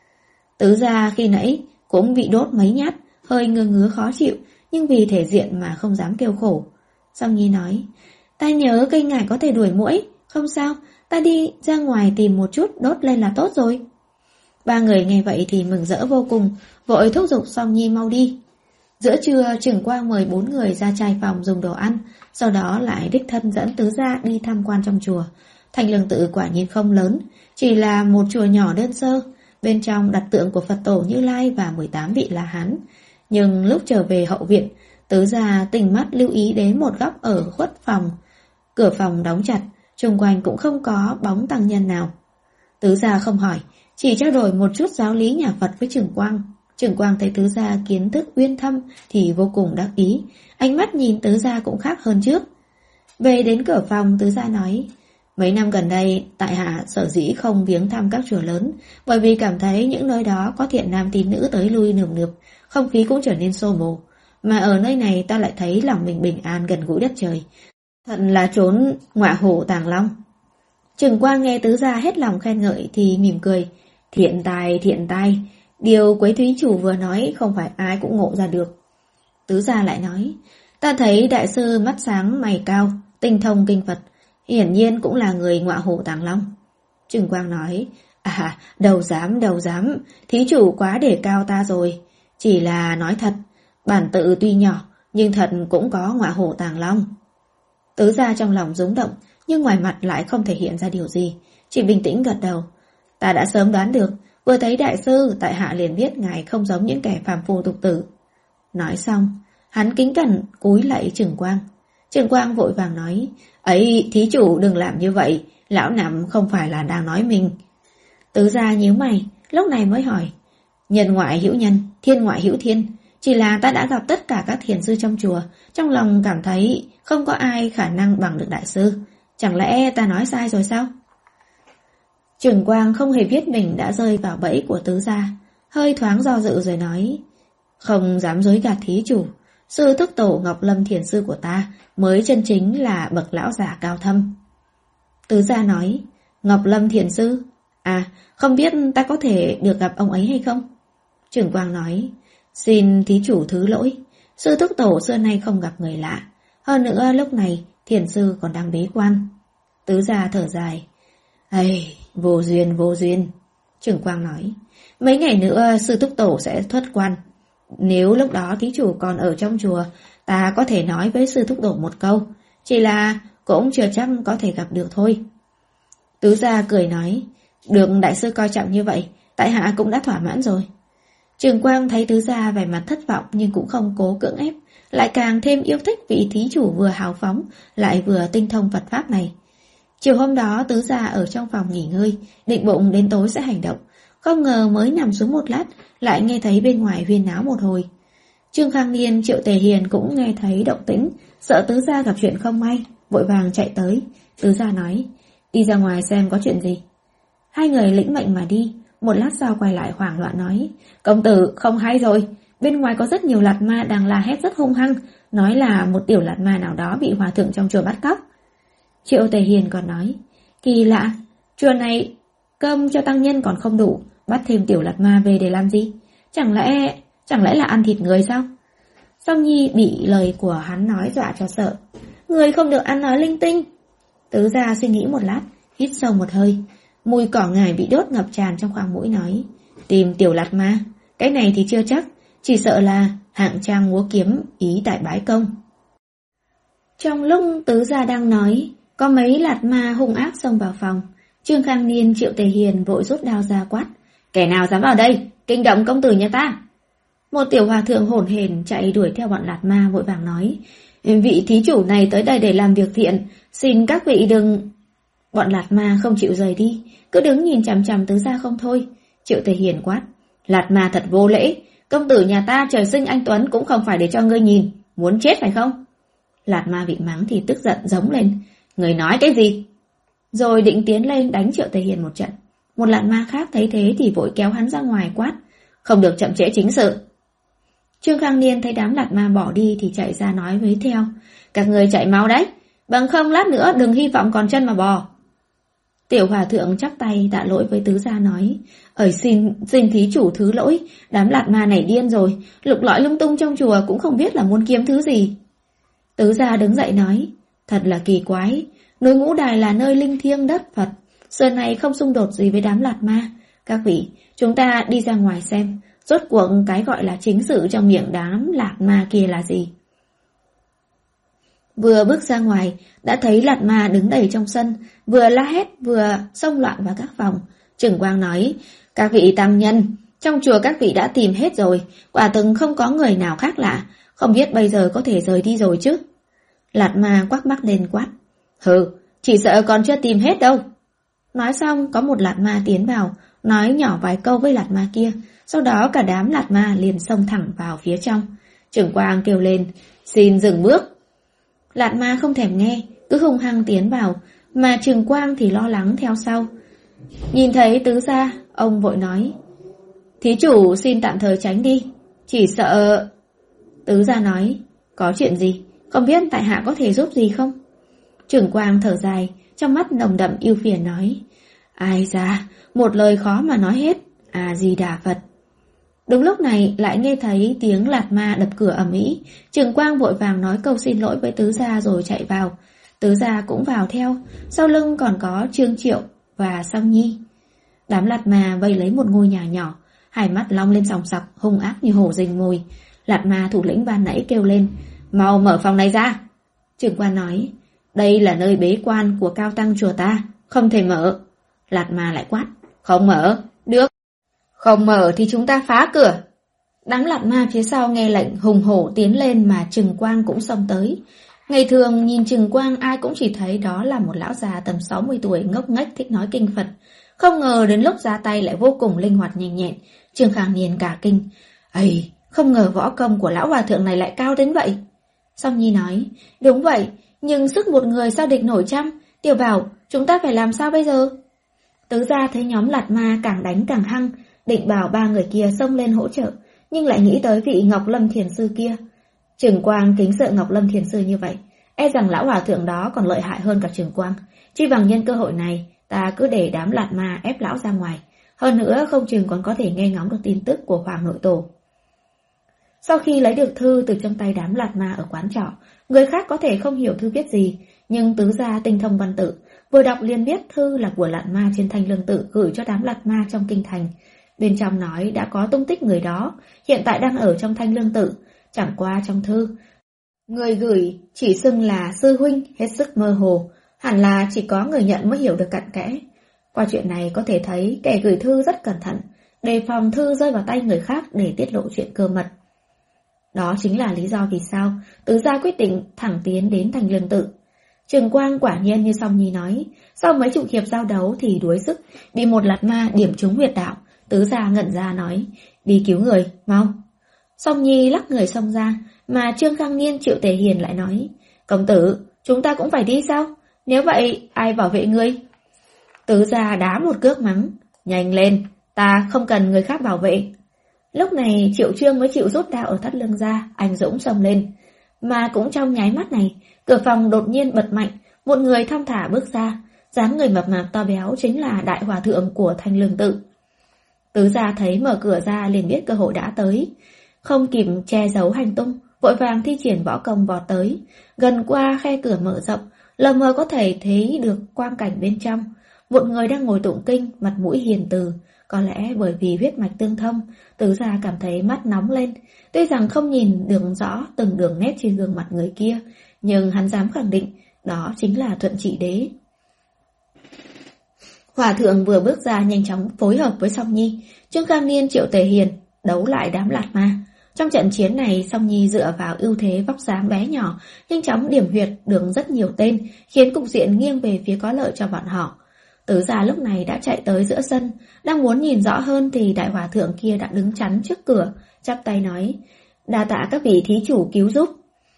Tứ gia khi nãy cũng bị đốt mấy nhát, hơi ngứa ngứa khó chịu, nhưng vì thể diện mà không dám kêu khổ. Song Nhi nói, ta nhớ cây ngải có thể đuổi muỗi, không sao, ta đi ra ngoài tìm một chút đốt lên là tốt rồi. Ba người nghe vậy thì mừng rỡ vô cùng, vội thúc giục Song Nhi mau đi. Giữa trưa, Trưởng Quang mời bốn người ra trai phòng dùng đồ ăn, sau đó lại đích thân dẫn tứ gia đi tham quan trong chùa. Thanh Lương Tự quả nhiên không lớn, chỉ là một chùa nhỏ đơn sơ, bên trong đặt tượng của Phật Tổ Như Lai và mười tám vị La Hán. Nhưng lúc trở về hậu viện, tứ gia tỉnh mắt lưu ý đến một góc ở khuất phòng. Cửa phòng đóng chặt, xung quanh cũng không có bóng tăng nhân nào. Tứ gia không hỏi, chỉ trao đổi một chút giáo lý nhà Phật với Trưởng Quang. Trưởng Quang thấy tứ gia kiến thức uyên thâm thì vô cùng đắc ý, ánh mắt nhìn tứ gia cũng khác hơn trước. Về đến cửa phòng, tứ gia nói, mấy năm gần đây tại hạ sở dĩ không viếng thăm các chùa lớn, bởi vì cảm thấy những nơi đó có thiện nam tín nữ tới lui nườm nượp, không khí cũng trở nên xô bồ. Mà ở nơi này ta lại thấy lòng mình bình an gần gũi đất trời, thật là trốn ngọa hổ tàng long. Trưởng Quang nghe tứ gia hết lòng khen ngợi thì mỉm cười, thiện tài thiện tài, điều Quế Thúy chủ vừa nói không phải ai cũng ngộ ra được. Tứ gia lại nói, ta thấy đại sư mắt sáng mày cao, tinh thông kinh Phật, hiển nhiên cũng là người ngọa hổ tàng long. Trưởng Quang nói, à, đầu dám đầu dám, thí chủ quá để cao ta rồi. Chỉ là nói thật, bản tự tuy nhỏ, nhưng thật cũng có ngọa hổ tàng long. Tứ gia trong lòng rúng động, nhưng ngoài mặt lại không thể hiện ra điều gì, chỉ bình tĩnh gật đầu. Ta đã sớm đoán được, vừa thấy đại sư, tại hạ liền biết ngài không giống những kẻ phàm phu tục tử. Nói xong, hắn kính cẩn cúi lạy Trưởng Quang. Trưởng Quang vội vàng nói, ấy, thí chủ đừng làm như vậy, lão nằm không phải là đang nói mình. Tứ gia nhíu mày, lúc này mới hỏi, nhân ngoại hữu nhân, thiên ngoại hữu thiên, chỉ là ta đã gặp tất cả các thiền sư trong chùa, trong lòng cảm thấy không có ai khả năng bằng được đại sư. Chẳng lẽ ta nói sai rồi sao? Trưởng Quang không hề biết mình đã rơi vào bẫy của tứ gia, hơi thoáng do dự rồi nói, không dám dối gạt thí chủ, sư thức tổ Ngọc Lâm thiền sư của ta mới chân chính là bậc lão giả cao thâm. Tứ gia nói, Ngọc Lâm thiền sư? À, không biết ta có thể được gặp ông ấy hay không? Trưởng quang nói, xin thí chủ thứ lỗi, sư thúc tổ xưa nay không gặp người lạ. Hơn nữa lúc này thiền sư còn đang bế quan. Tứ gia thở dài, ây, vô duyên vô duyên. Trưởng quang nói, mấy ngày nữa sư thúc tổ sẽ xuất quan. Nếu lúc đó thí chủ còn ở trong chùa, ta có thể nói với sư thúc tổ một câu, chỉ là cũng chưa chắc có thể gặp được thôi. Tứ gia cười nói, được đại sư coi trọng như vậy, tại hạ cũng đã thỏa mãn rồi. Trường Quang thấy tứ gia vẻ mặt thất vọng nhưng cũng không cố cưỡng ép, lại càng thêm yêu thích vị thí chủ vừa hào phóng, lại vừa tinh thông Phật Pháp này. Chiều hôm đó tứ gia ở trong phòng nghỉ ngơi, định bụng đến tối sẽ hành động. Không ngờ mới nằm xuống một lát, lại nghe thấy bên ngoài huyên náo một hồi. Trương Khang Niên, Triệu Tề Hiền cũng nghe thấy động tĩnh, sợ tứ gia gặp chuyện không may, vội vàng chạy tới. Tứ gia nói, đi ra ngoài xem có chuyện gì. Hai người lĩnh mệnh mà đi, một lát sau quay lại hoảng loạn nói, công tử không hay rồi, bên ngoài có rất nhiều lạt ma đang la hét rất hung hăng, nói là một tiểu lạt ma nào đó bị hòa thượng trong chùa bắt cóc. Triệu Tề Hiền còn nói, kỳ lạ, chùa này cơm cho tăng nhân còn không đủ, bắt thêm tiểu lạt ma về để làm gì? Chẳng lẽ, chẳng lẽ là ăn thịt người sao? Song Nhi bị lời của hắn nói dọa cho sợ, người không được ăn nói linh tinh. Tứ gia suy nghĩ một lát, hít sâu một hơi, mùi cỏ ngải bị đốt ngập tràn trong khoang mũi nói, tìm tiểu lạt ma, cái này thì chưa chắc, chỉ sợ là hạng trang múa kiếm ý tại bái công. Trong lúc tứ gia đang nói, có mấy lạt ma hung ác xông vào phòng. Trương Khang Niên, Triệu Tề Hiền vội rút đao ra quát, kẻ nào dám vào đây, kinh động công tử nhà ta. Một tiểu hòa thượng hổn hển chạy đuổi theo bọn lạt ma vội vàng nói, vị thí chủ này tới đây để làm việc thiện, xin các vị đừng... Bọn lạt ma không chịu rời đi, cứ đứng nhìn chằm chằm tứ gia không thôi. Triệu Tề Hiền quát, lạt ma thật vô lễ, công tử nhà ta trời sinh anh tuấn cũng không phải để cho ngươi nhìn, muốn chết phải không? Lạt ma bị mắng thì tức giận giống lên, người nói cái gì? Rồi định tiến lên đánh Triệu Tề Hiền một trận. Một lạt ma khác thấy thế thì vội kéo hắn ra ngoài quát, không được chậm trễ chính sự. Trương Khang Niên thấy đám lạt ma bỏ đi thì chạy ra nói với theo, các người chạy mau đấy, bằng không lát nữa đừng hy vọng còn chân mà bò. Tiểu hòa thượng chắp tay tạ lỗi với tứ gia nói, ởi xin, xin thí chủ thứ lỗi, đám lạt ma này điên rồi, lục lọi lung tung trong chùa cũng không biết là muốn kiếm thứ gì. Tứ gia đứng dậy nói, thật là kỳ quái, núi Ngũ Đài là nơi linh thiêng đất Phật, xưa này không xung đột gì với đám lạt ma. Các vị, chúng ta đi ra ngoài xem, rốt cuộc cái gọi là chính sự trong miệng đám lạt ma kia là gì. Vừa bước ra ngoài, đã thấy lạt ma đứng đầy trong sân, vừa la hét vừa xông loạn vào các phòng. Trưởng Quang nói, các vị tăng nhân, trong chùa các vị đã tìm hết rồi, quả thực không có người nào khác lạ, không biết bây giờ có thể rời đi rồi chứ. Lạt ma quắc mắt lên quát, hừ, chỉ sợ còn chưa tìm hết đâu. Nói xong có một lạt ma tiến vào, nói nhỏ vài câu với lạt ma kia, sau đó cả đám lạt ma liền xông thẳng vào phía trong. Trưởng Quang kêu lên, xin dừng bước. Lạt ma không thèm nghe, cứ hung hăng tiến vào, mà Trường Quang thì lo lắng theo sau. Nhìn thấy tứ gia, ông vội nói, thí chủ xin tạm thời tránh đi, chỉ sợ... Tứ gia nói, có chuyện gì, không biết tại hạ có thể giúp gì không? Trường Quang thở dài, trong mắt nồng đậm ưu phiền nói, ai da, một lời khó mà nói hết, A-di-đà Phật. Đúng lúc này lại nghe thấy tiếng lạt ma đập cửa ầm ĩ. Trường Quang vội vàng nói câu xin lỗi với tứ gia rồi chạy vào. Tứ gia cũng vào theo, sau lưng còn có Trương Triệu và Song Nhi. Đám lạt ma vây lấy một ngôi nhà nhỏ, hai mắt long lên sòng sọc, hung ác như hổ rình mồi. Lạt ma thủ lĩnh ban nãy kêu lên, mau mở phòng này ra. Trường Quang nói, đây là nơi bế quan của cao tăng chùa ta, không thể mở. Lạt ma lại quát, không mở, được. Không mở thì chúng ta phá cửa. Đám lạt ma phía sau nghe lệnh hùng hổ tiến lên mà Trừng Quang cũng xông tới. Ngày thường nhìn Trừng Quang ai cũng chỉ thấy đó là một lão già tầm sáu mươi tuổi ngốc nghếch thích nói kinh Phật. Không ngờ đến lúc ra tay lại vô cùng linh hoạt nhanh nhẹn. Trương Khang Niên cả kinh. Ây, không ngờ võ công của lão hòa thượng này lại cao đến vậy. Song Nhi nói, đúng vậy, nhưng sức một người sao địch nổi trăm. Tiểu Bảo, chúng ta phải làm sao bây giờ? Tứ gia thấy nhóm lạt ma càng đánh càng hăng, định bảo ba người kia xông lên hỗ trợ, nhưng lại nghĩ tới vị Ngọc Lâm Thiền Sư kia. Trường Quang kính sợ Ngọc Lâm Thiền Sư như vậy, e rằng lão hòa thượng đó còn lợi hại hơn cả Trường Quang, chỉ bằng nhân cơ hội này Ta cứ để đám lạt ma ép lão ra ngoài. Hơn nữa không chừng còn có thể nghe ngóng được tin tức của Hoàng nội tổ. Sau khi lấy được thư từ trong tay đám lạt ma ở quán trọ, người khác có thể không hiểu thư viết gì, nhưng Tứ gia tinh thông văn tự, vừa đọc liền biết thư là của lạt ma trên Thanh Lương Tự gửi cho đám lạt ma trong kinh thành. Bên trong nói đã có tung tích người đó, hiện tại đang ở trong Thanh Lương Tự, chẳng qua trong thư người gửi chỉ xưng là sư huynh, hết sức mơ hồ, hẳn là chỉ có người nhận mới hiểu được cặn kẽ. Qua chuyện này có thể thấy kẻ gửi thư rất cẩn thận, đề phòng thư rơi vào tay người khác để tiết lộ chuyện cơ mật. Đó chính là lý do vì sao Tứ gia quyết định thẳng tiến đến Thanh Lương Tự. Trường Quang quả nhiên như Song Nhi nói, sau mấy chục hiệp giao đấu thì đuối sức, bị một lạt ma điểm trúng huyệt đạo. Tứ gia ngẩn ra nói, đi cứu người, mau. Song Nhi lắc người xông ra, mà Trương Khang Niên Triệu Tề Hiền lại nói, công tử, chúng ta cũng phải đi sao? Nếu vậy, ai bảo vệ ngươi? Tứ gia đá một cước mắng, nhanh lên, ta không cần người khác bảo vệ. Lúc này Triệu Trương mới chịu rút đao ở thắt lưng ra, anh dũng xông lên. Mà cũng trong nháy mắt này, cửa phòng đột nhiên bật mạnh, một người thong thả bước ra, dáng người mập mạp to béo chính là đại hòa thượng của Thanh Lương Tự. Tứ gia thấy mở cửa ra liền biết cơ hội đã tới, không kịp che giấu hành tung, vội vàng thi triển võ công vọt tới, gần qua khe cửa mở rộng, lờ mờ có thể thấy được quang cảnh bên trong. Một người đang ngồi tụng kinh, mặt mũi hiền từ, có lẽ bởi vì huyết mạch tương thông, Tứ gia cảm thấy mắt nóng lên. Tuy rằng không nhìn được rõ từng đường nét trên gương mặt người kia, nhưng hắn dám khẳng định đó chính là Thuận Trị Đế. Hòa thượng vừa bước ra nhanh chóng phối hợp với Song Nhi, Trương Khang Niên Triệu Tề Hiền đấu lại đám lạt ma. Trong trận chiến này, Song Nhi dựa vào ưu thế vóc dáng bé nhỏ, nhanh chóng điểm huyệt được rất nhiều tên, khiến cục diện nghiêng về phía có lợi cho bọn họ. Tứ gia lúc này đã chạy tới giữa sân, đang muốn nhìn rõ hơn thì đại hòa thượng kia đã đứng chắn trước cửa, chắp tay nói, đa tạ các vị thí chủ cứu giúp.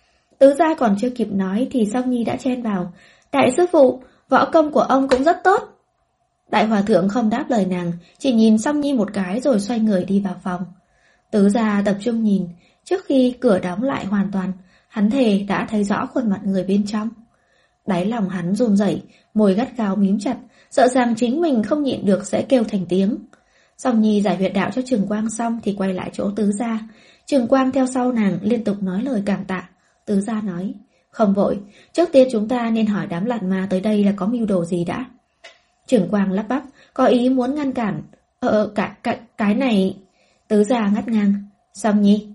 Tứ gia còn chưa kịp nói thì Song Nhi đã chen vào, đại sư phụ, võ công của ông cũng rất tốt. Đại hòa thượng không đáp lời nàng, chỉ nhìn Song Nhi một cái rồi xoay người đi vào phòng. Tứ gia tập trung nhìn, trước khi cửa đóng lại hoàn toàn, hắn thề đã thấy rõ khuôn mặt người bên trong. Đáy lòng hắn run rẩy, môi gắt gao mím chặt, sợ rằng chính mình không nhịn được sẽ kêu thành tiếng. Song Nhi giải huyệt đạo cho Trường Quang xong thì quay lại chỗ Tứ gia. Trường Quang theo sau nàng liên tục nói lời cảm tạ. Tứ gia nói, không vội, trước tiên chúng ta nên hỏi đám lạt ma tới đây là có mưu đồ gì đã. Trường Quang lắp bắp, có ý muốn ngăn cản. Ờ, cái, cái, cái này... Tứ gia ngắt ngang, Song Nhi.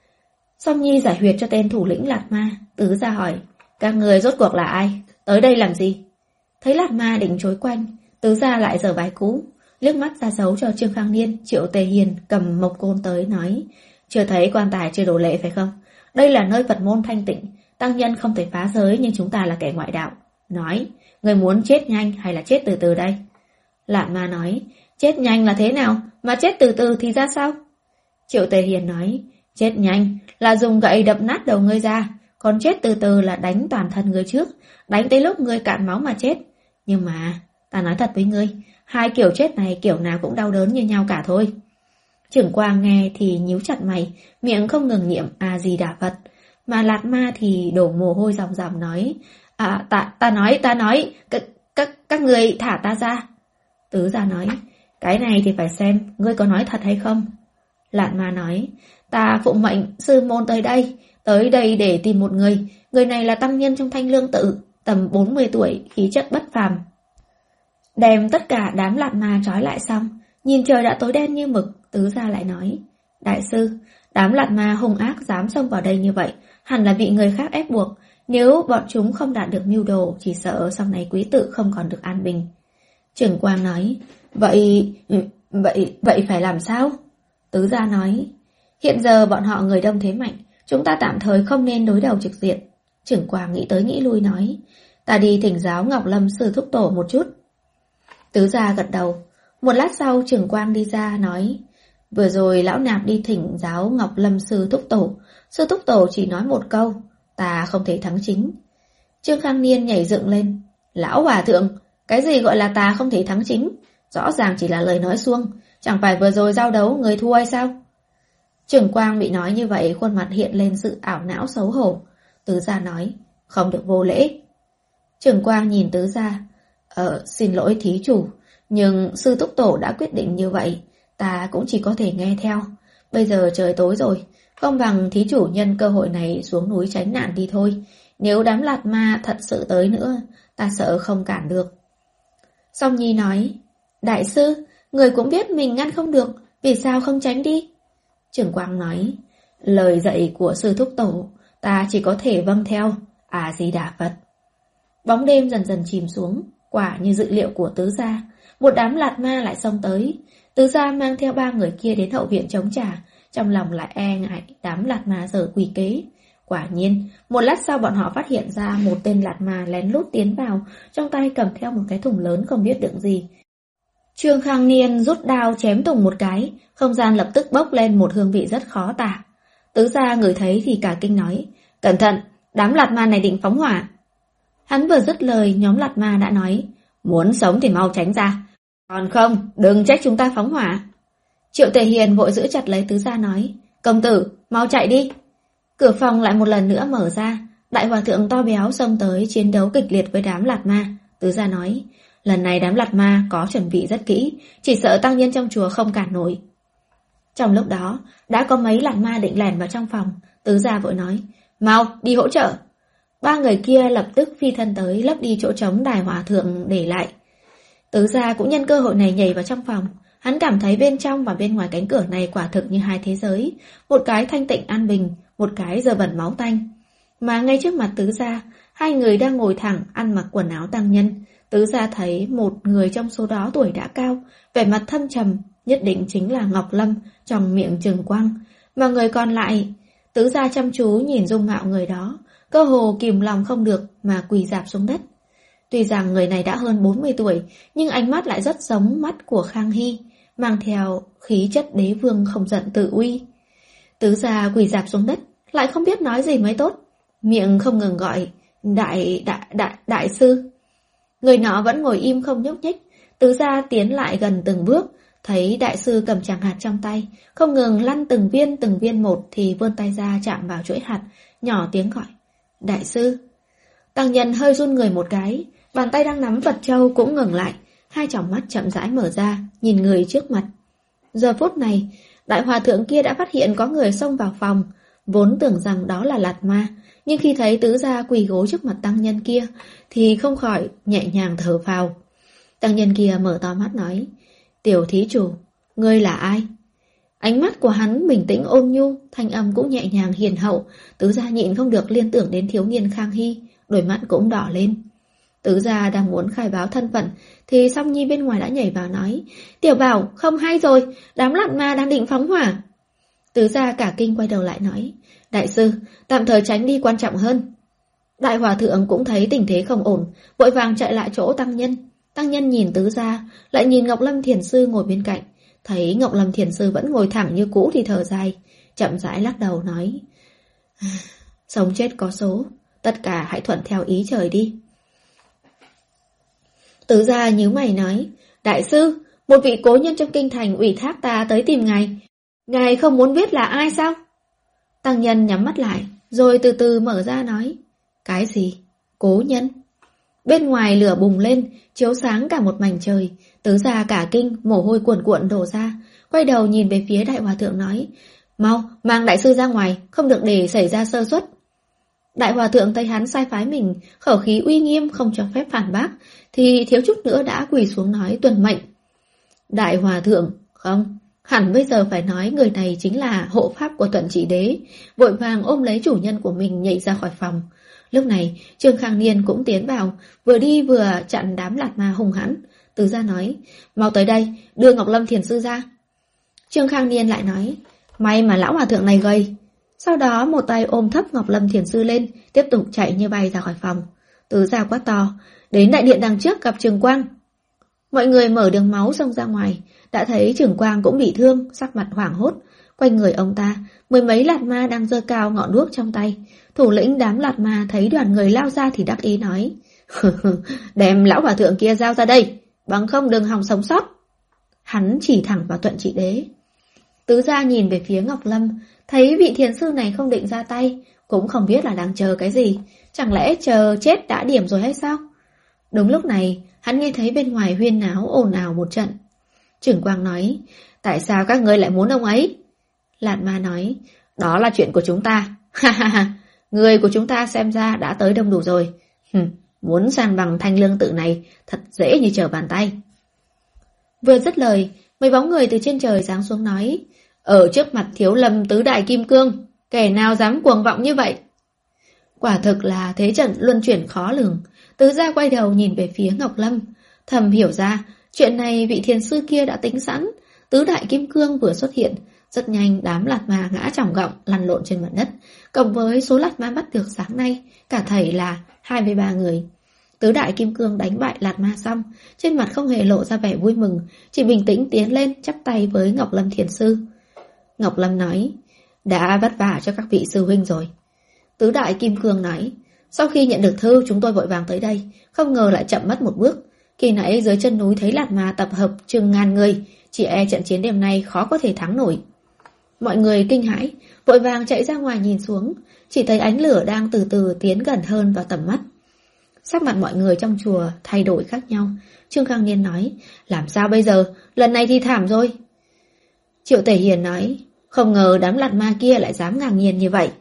Song Nhi giải huyệt cho tên thủ lĩnh lạt ma. Tứ gia hỏi, các người rốt cuộc là ai? Tới đây làm gì? Thấy lạt ma định trối quanh, Tứ gia lại giở bài cũ, liếc mắt ra dấu cho Trương Khang Niên, Triệu Tề Hiền cầm mộc côn tới nói, chưa thấy quan tài chưa đổ lệ phải không? Đây là nơi Phật môn thanh tịnh, tăng nhân không thể phá giới nhưng chúng ta là kẻ ngoại đạo. Nói, người muốn chết nhanh hay là chết từ từ đây? Lạt ma nói, chết nhanh là thế nào, mà chết từ từ thì ra sao? Triệu Tề Hiền nói, chết nhanh là dùng gậy đập nát đầu ngươi ra, còn chết từ từ là đánh toàn thân ngươi trước, đánh tới lúc ngươi cạn máu mà chết. Nhưng mà, ta nói thật với ngươi, hai kiểu chết này kiểu nào cũng đau đớn như nhau cả thôi. Trưởng Quang nghe thì nhíu chặt mày, miệng không ngừng niệm A-di-đà Phật, mà lạt ma thì đổ mồ hôi ròng ròng nói, à, ta, ta nói, ta nói, các, các, các người thả ta ra. Tứ gia nói, cái này thì phải xem, ngươi có nói thật hay không? Lạt ma nói, ta phụng mệnh sư môn tới đây, tới đây để tìm một người, người này là tăng nhân trong Thanh Lương Tự, tầm bốn mươi tuổi, khí chất bất phàm. Đem tất cả đám lạt ma trói lại xong, nhìn trời đã tối đen như mực, Tứ gia lại nói, đại sư, đám lạt ma hung ác dám xông vào đây như vậy, hẳn là bị người khác ép buộc, nếu bọn chúng không đạt được mưu đồ, chỉ sợ sau này quý tự không còn được an bình. Trưởng Quang nói, vậy, vậy, vậy phải làm sao? Tứ gia nói, hiện giờ bọn họ người đông thế mạnh, chúng ta tạm thời không nên đối đầu trực diện. Trưởng Quang nghĩ tới nghĩ lui nói, ta đi thỉnh giáo Ngọc Lâm sư thúc tổ một chút. Tứ gia gật đầu. Một lát sau Trưởng Quang đi ra nói, vừa rồi lão nạp đi thỉnh giáo Ngọc Lâm sư thúc tổ, sư thúc tổ chỉ nói một câu, ta không thể thắng chính. Trương Khang Niên nhảy dựng lên, lão hòa thượng, cái gì gọi là ta không thể thắng chính? Rõ ràng chỉ là lời nói suông, chẳng phải vừa rồi giao đấu người thua hay sao? Trưởng Quang bị nói như vậy, khuôn mặt hiện lên sự ảo não xấu hổ. Tứ gia nói, không được vô lễ. Trưởng Quang nhìn Tứ gia, Ờ, xin lỗi thí chủ, nhưng sư thúc tổ đã quyết định như vậy, ta cũng chỉ có thể nghe theo. Bây giờ trời tối rồi, không bằng thí chủ nhân cơ hội này xuống núi tránh nạn đi thôi. Nếu đám lạt ma thật sự tới nữa, ta sợ không cản được. Song Nhi nói, đại sư, người cũng biết mình ngăn không được, vì sao không tránh đi? Trưởng Quang nói, lời dạy của sư thúc tổ, ta chỉ có thể vâng theo. A Di Đà Phật. Bóng đêm dần dần chìm xuống, quả như dự liệu của tứ gia, một đám lạt ma lại xông tới. Tứ gia mang theo ba người kia đến hậu viện chống trả, trong lòng lại e ngại đám lạt ma giở quỷ kế. Quả nhiên, một lát sau bọn họ phát hiện ra một tên lạt ma lén lút tiến vào, trong tay cầm theo một cái thùng lớn không biết đựng gì. Trương Khang Niên rút đao chém thùng một cái, không gian lập tức bốc lên một hương vị rất khó tả. Tứ gia ngửi thấy thì cả kinh nói, cẩn thận, đám lạt ma này định phóng hỏa. Hắn vừa dứt lời, nhóm lạt ma đã nói, muốn sống thì mau tránh ra, còn không, đừng trách chúng ta phóng hỏa. Triệu Tề Hiền vội giữ chặt lấy tứ gia nói, công tử, mau chạy đi. Cửa phòng lại một lần nữa mở ra, đại hòa thượng to béo xông tới chiến đấu kịch liệt với đám lạt ma. Tứ gia nói, lần này đám lạt ma có chuẩn bị rất kỹ, chỉ sợ tăng nhân trong chùa không cản nổi. Trong lúc đó, đã có mấy lạt ma định lẻn vào trong phòng. Tứ gia vội nói, mau đi hỗ trợ. Ba người kia lập tức phi thân tới lấp đi chỗ trống đại hòa thượng để lại. Tứ gia cũng nhân cơ hội này nhảy vào trong phòng. Hắn cảm thấy bên trong và bên ngoài cánh cửa này quả thực như hai thế giới, một cái thanh tịnh an bình, một cái dơ bẩn máu tanh. Mà ngay trước mặt tứ gia, hai người đang ngồi thẳng ăn mặc quần áo tăng nhân. Tứ gia thấy một người trong số đó tuổi đã cao, vẻ mặt thâm trầm, nhất định chính là Ngọc Lâm, trong miệng trừng quang. Mà người còn lại, tứ gia chăm chú nhìn dung mạo người đó, cơ hồ kìm lòng không được mà quỳ rạp xuống đất. Tuy rằng người này đã hơn bốn mươi tuổi, nhưng ánh mắt lại rất giống mắt của Khang Hy, mang theo khí chất đế vương không giận tự uy. Tứ gia quỳ rạp xuống đất, lại không biết nói gì mới tốt, miệng không ngừng gọi, đại, đại, đại, đại sư. Người nọ vẫn ngồi im không nhúc nhích. Tứ gia tiến lại gần từng bước, thấy đại sư cầm tràng hạt trong tay, không ngừng lăn từng viên từng viên một thì vươn tay ra chạm vào chuỗi hạt, nhỏ tiếng gọi, đại sư. Tăng nhân hơi run người một cái, bàn tay đang nắm vật châu cũng ngừng lại, hai tròng mắt chậm rãi mở ra, nhìn người trước mặt. Giờ phút này, đại hòa thượng kia đã phát hiện có người xông vào phòng, vốn tưởng rằng đó là lạt ma, nhưng khi thấy tứ gia quỳ gối trước mặt tăng nhân kia, thì không khỏi nhẹ nhàng thở phào. Tăng nhân kia mở to mắt nói, tiểu thí chủ, ngươi là ai? Ánh mắt của hắn bình tĩnh ôn nhu, thanh âm cũng nhẹ nhàng hiền hậu. Tứ gia nhịn không được liên tưởng đến thiếu niên Khang Hy, đôi mắt cũng đỏ lên. Tứ gia đang muốn khai báo thân phận thì Song Nhi bên ngoài đã nhảy vào nói, tiểu bảo không hay rồi, đám lạt ma đang định phóng hỏa. Tứ gia cả kinh quay đầu lại nói, đại sư, tạm thời tránh đi quan trọng hơn. Đại hòa thượng cũng thấy tình thế không ổn, vội vàng chạy lại chỗ tăng nhân. Tăng nhân nhìn tứ gia, lại nhìn Ngọc Lâm Thiền Sư ngồi bên cạnh, thấy Ngọc Lâm Thiền Sư vẫn ngồi thẳng như cũ thì thở dài, chậm rãi lắc đầu nói, sống chết có số, tất cả hãy thuận theo ý trời đi. Tứ gia nhíu mày nói, đại sư, một vị cố nhân trong kinh thành ủy thác ta tới tìm ngài, ngài không muốn biết là ai sao? Tăng nhân nhắm mắt lại, rồi từ từ mở ra nói, cái gì? Cố nhân? Bên ngoài lửa bùng lên, chiếu sáng cả một mảnh trời. Tứ gia cả kinh, mồ hôi cuồn cuộn đổ ra, quay đầu nhìn về phía đại hòa thượng nói, mau, mang đại sư ra ngoài, không được để xảy ra sơ suất. Đại hòa thượng thấy hắn sai phái mình, khẩu khí uy nghiêm không cho phép phản bác, thì thiếu chút nữa đã quỳ xuống nói tuân mệnh. Đại hòa thượng, không, hẳn bây giờ phải nói người này chính là hộ pháp của Tuận Trị Đế, vội vàng ôm lấy chủ nhân của mình nhảy ra khỏi phòng. Lúc này, Trương Khang Niên cũng tiến vào, vừa đi vừa chặn đám lạt ma hung hãn. Tứ gia nói, mau tới đây, đưa Ngọc Lâm Thiền Sư ra. Trương Khang Niên lại nói, may mà lão hòa thượng này gầy. Sau đó một tay ôm thấp Ngọc Lâm Thiền Sư lên, tiếp tục chạy như bay ra khỏi phòng. Tứ gia quát to, đến đại điện đằng trước gặp Trường Quang. Mọi người mở đường máu xông ra ngoài, đã thấy Trường Quang cũng bị thương, sắc mặt hoảng hốt. Quanh người ông ta, mười mấy lạt ma đang giơ cao ngọn đuốc trong tay. Thủ lĩnh đám lạt ma thấy đoàn người lao ra thì đắc ý nói, đem lão hòa thượng kia giao ra đây, bằng không đừng hòng sống sót. Hắn chỉ thẳng vào Tuận Trị Đế. Tứ gia nhìn về phía Ngọc Lâm, thấy vị thiền sư này không định ra tay, cũng không biết là đang chờ cái gì, chẳng lẽ chờ chết đã điểm rồi hay sao? Đúng lúc này, hắn nghe thấy bên ngoài huyên náo ồn ào một trận. Trưởng quang nói, tại sao các ngươi lại muốn ông ấy? Lạt Ma nói, đó là chuyện của chúng ta. Ha ha ha, người của chúng ta xem ra đã tới đông đủ rồi. Hừm, muốn san bằng Thanh Lương Tự này thật dễ như trở bàn tay. Vừa dứt lời, mấy bóng người từ trên trời giáng xuống nói, ở trước mặt Thiếu Lâm tứ đại kim cương, kẻ nào dám cuồng vọng như vậy? Quả thực là thế trận luân chuyển khó lường. Tứ gia quay đầu nhìn về phía Ngọc Lâm, thầm hiểu ra chuyện này vị thiền sư kia đã tính sẵn. Tứ đại kim cương vừa xuất hiện, rất nhanh đám Lạt Ma ngã chỏng gọng lăn lộn trên mặt đất. Cộng với số Lạt Ma bắt được sáng nay, cả thảy là hai mươi ba người. Tứ đại kim cương đánh bại Lạt Ma xong, trên mặt không hề lộ ra vẻ vui mừng, chỉ bình tĩnh tiến lên chắp tay với Ngọc Lâm thiền sư. Ngọc Lâm nói, đã vất vả cho các vị sư huynh rồi. Tứ đại kim cương nói, sau khi nhận được thư chúng tôi vội vàng tới đây, không ngờ lại chậm mất một bước. Khi nãy dưới chân núi thấy Lạt Ma tập hợp chừng ngàn người, chỉ e trận chiến đêm nay khó có thể thắng nổi. Mọi người kinh hãi, vội vàng chạy ra ngoài nhìn xuống, chỉ thấy ánh lửa đang từ từ tiến gần hơn vào tầm mắt. Sắc mặt mọi người trong chùa thay đổi khác nhau. Trương Khang Niên nói, làm sao bây giờ, lần này thì thảm rồi. Triệu Tể Hiền nói, không ngờ đám Lạt Ma kia lại dám ngang nhiên như vậy.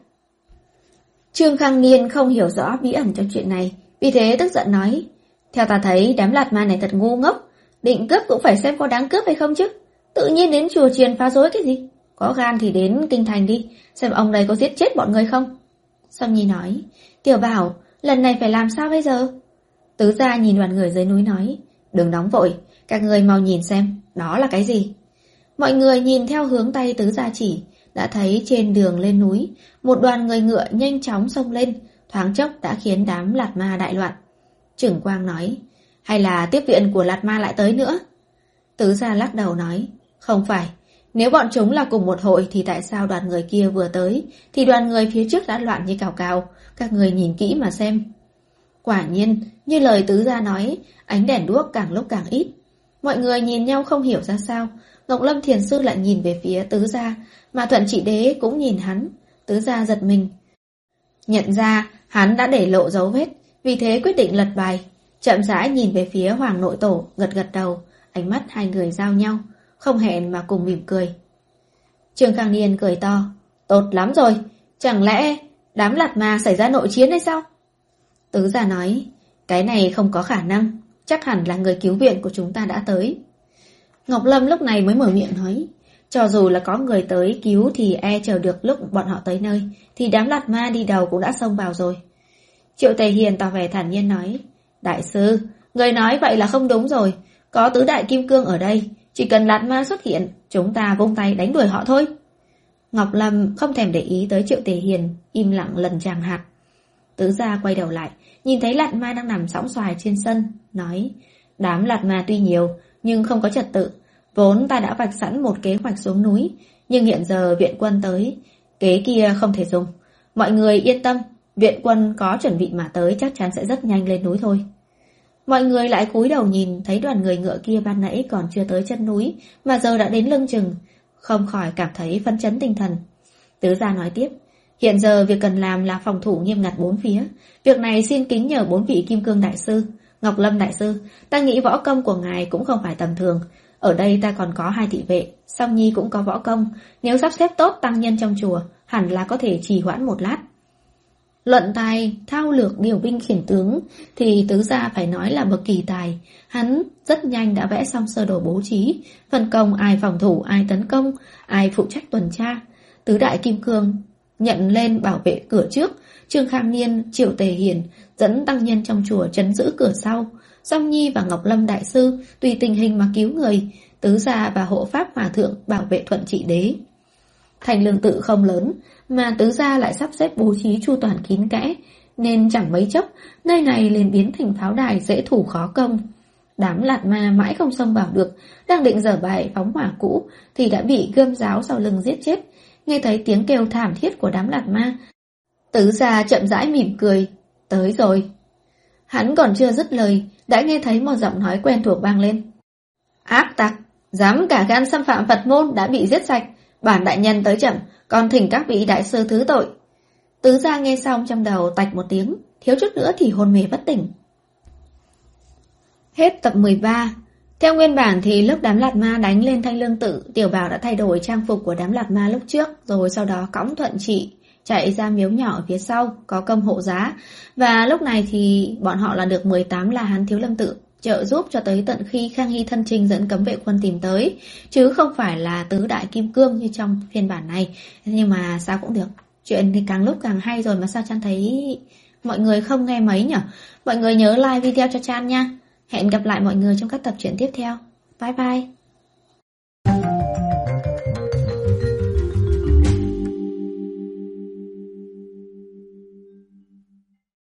Trương Khang Niên không hiểu rõ bí ẩn trong chuyện này, vì thế tức giận nói, theo ta thấy đám Lạt Ma này thật ngu ngốc, định cướp cũng phải xem có đáng cướp hay không chứ. Tự nhiên đến chùa chiền phá rối cái gì? Có gan thì đến kinh thành đi, xem ông đây có giết chết bọn người không. Song Nhi nói, Tiểu Bảo, lần này phải làm sao bây giờ? Tứ gia nhìn đoàn người dưới núi nói, đừng nóng vội, các người mau nhìn xem, đó là cái gì? Mọi người nhìn theo hướng tay tứ gia chỉ, đã thấy trên đường lên núi, một đoàn người ngựa nhanh chóng xông lên, thoáng chốc đã khiến đám Lạt Ma đại loạn. Trưởng Quang nói, hay là tiếp viện của Lạt Ma lại tới nữa? Tứ gia lắc đầu nói, không phải, nếu bọn chúng là cùng một hội thì tại sao đoàn người kia vừa tới, thì đoàn người phía trước đã loạn như cào cào, các người nhìn kỹ mà xem. Quả nhiên, như lời tứ gia nói, ánh đèn đuốc càng lúc càng ít. Mọi người nhìn nhau không hiểu ra sao, Ngọc Lâm thiền sư lại nhìn về phía tứ gia, mà Thuận Trị Đế cũng nhìn hắn. Tứ gia giật mình, nhận ra hắn đã để lộ dấu vết, vì thế quyết định lật bài, chậm rãi nhìn về phía Hoàng Nội Tổ, gật gật đầu, ánh mắt hai người giao nhau, không hẹn mà cùng mỉm cười. Trương Khang Niên cười to, tốt lắm rồi, chẳng lẽ đám Lạt Ma xảy ra nội chiến hay sao? Tứ gia nói, cái này không có khả năng, chắc hẳn là người cứu viện của chúng ta đã tới. Ngọc Lâm lúc này mới mở miệng nói, cho dù là có người tới cứu thì e chờ được lúc bọn họ tới nơi, thì đám Lạt Ma đi đầu cũng đã xông vào rồi. Triệu Tề Hiền tỏ vẻ thản nhiên nói, đại sư, người nói vậy là không đúng rồi, có tứ đại kim cương ở đây, chỉ cần Lạt Ma xuất hiện, chúng ta vung tay đánh đuổi họ thôi. Ngọc Lâm không thèm để ý tới Triệu Tề Hiền, im lặng lần tràng hạt. Tứ gia quay đầu lại, nhìn thấy Lạt Ma đang nằm sõng xoài trên sân, nói, đám Lạt Ma tuy nhiều, nhưng không có trật tự. Vốn ta đã vạch sẵn một kế hoạch xuống núi, nhưng hiện giờ viện quân tới, kế kia không thể dùng. Mọi người yên tâm, viện quân có chuẩn bị mà tới chắc chắn sẽ rất nhanh lên núi thôi. Mọi người lại cúi đầu nhìn thấy đoàn người ngựa kia ban nãy còn chưa tới chân núi, mà giờ đã đến lưng chừng, không khỏi cảm thấy phấn chấn tinh thần. Tứ gia nói tiếp, hiện giờ việc cần làm là phòng thủ nghiêm ngặt bốn phía. Việc này xin kính nhờ bốn vị Kim Cương Đại Sư, Ngọc Lâm Đại Sư, ta nghĩ võ công của ngài cũng không phải tầm thường. Ở đây ta còn có hai thị vệ, Song Nhi cũng có võ công, nếu sắp xếp tốt tăng nhân trong chùa, hẳn là có thể trì hoãn một lát. Luận tài, thao lược điều binh khiển tướng thì tứ gia phải nói là bậc kỳ tài. Hắn rất nhanh đã vẽ xong sơ đồ bố trí, phân công ai phòng thủ, ai tấn công, ai phụ trách tuần tra. Tứ đại kim cương nhận lên bảo vệ cửa trước, Trương Khang Niên, Triệu Tề Hiền dẫn tăng nhân trong chùa trấn giữ cửa sau. Song Nhi và Ngọc Lâm Đại Sư tùy tình hình mà cứu người, tứ gia và hộ pháp hòa thượng bảo vệ Thuận Trị Đế. Thành Lương Tự không lớn, mà tứ gia lại sắp xếp bố trí chu toàn kín kẽ, nên chẳng mấy chốc nơi này liền biến thành pháo đài dễ thủ khó công. Đám Lạt Ma mãi không xông vào được, đang định dở bài phóng hỏa cũ thì đã bị gươm giáo sau lưng giết chết. Nghe thấy tiếng kêu thảm thiết của đám Lạt Ma, tứ gia chậm rãi mỉm cười, tới rồi. Hắn còn chưa dứt lời, đã nghe thấy một giọng nói quen thuộc vang lên. Ác tặc, dám cả gan xâm phạm Phật môn đã bị giết sạch, bản đại nhân tới chậm, còn thỉnh các vị đại sư thứ tội. Tứ gia nghe xong trong đầu tạch một tiếng, thiếu chút nữa thì hôn mê bất tỉnh. Hết tập mười ba. Theo nguyên bản thì lúc đám lạt ma đánh lên Thanh Lương Tự, Tiểu Bảo đã thay đổi trang phục của đám lạt ma lúc trước, rồi sau đó cõng Thuận Trị chạy ra miếu nhỏ ở phía sau, có công hộ giá. Và lúc này thì bọn họ là được mười tám La Hán Thiếu Lâm Tự trợ giúp cho tới tận khi Khang Hy thân trình dẫn cấm vệ quân tìm tới, chứ không phải là tứ đại kim cương như trong phiên bản này. Nhưng mà sao cũng được, chuyện thì càng lúc càng hay rồi mà sao Chan thấy mọi người không nghe mấy nhỉ? Mọi người nhớ like video cho Chan nha. Hẹn gặp lại mọi người trong các tập truyện tiếp theo. Bye bye.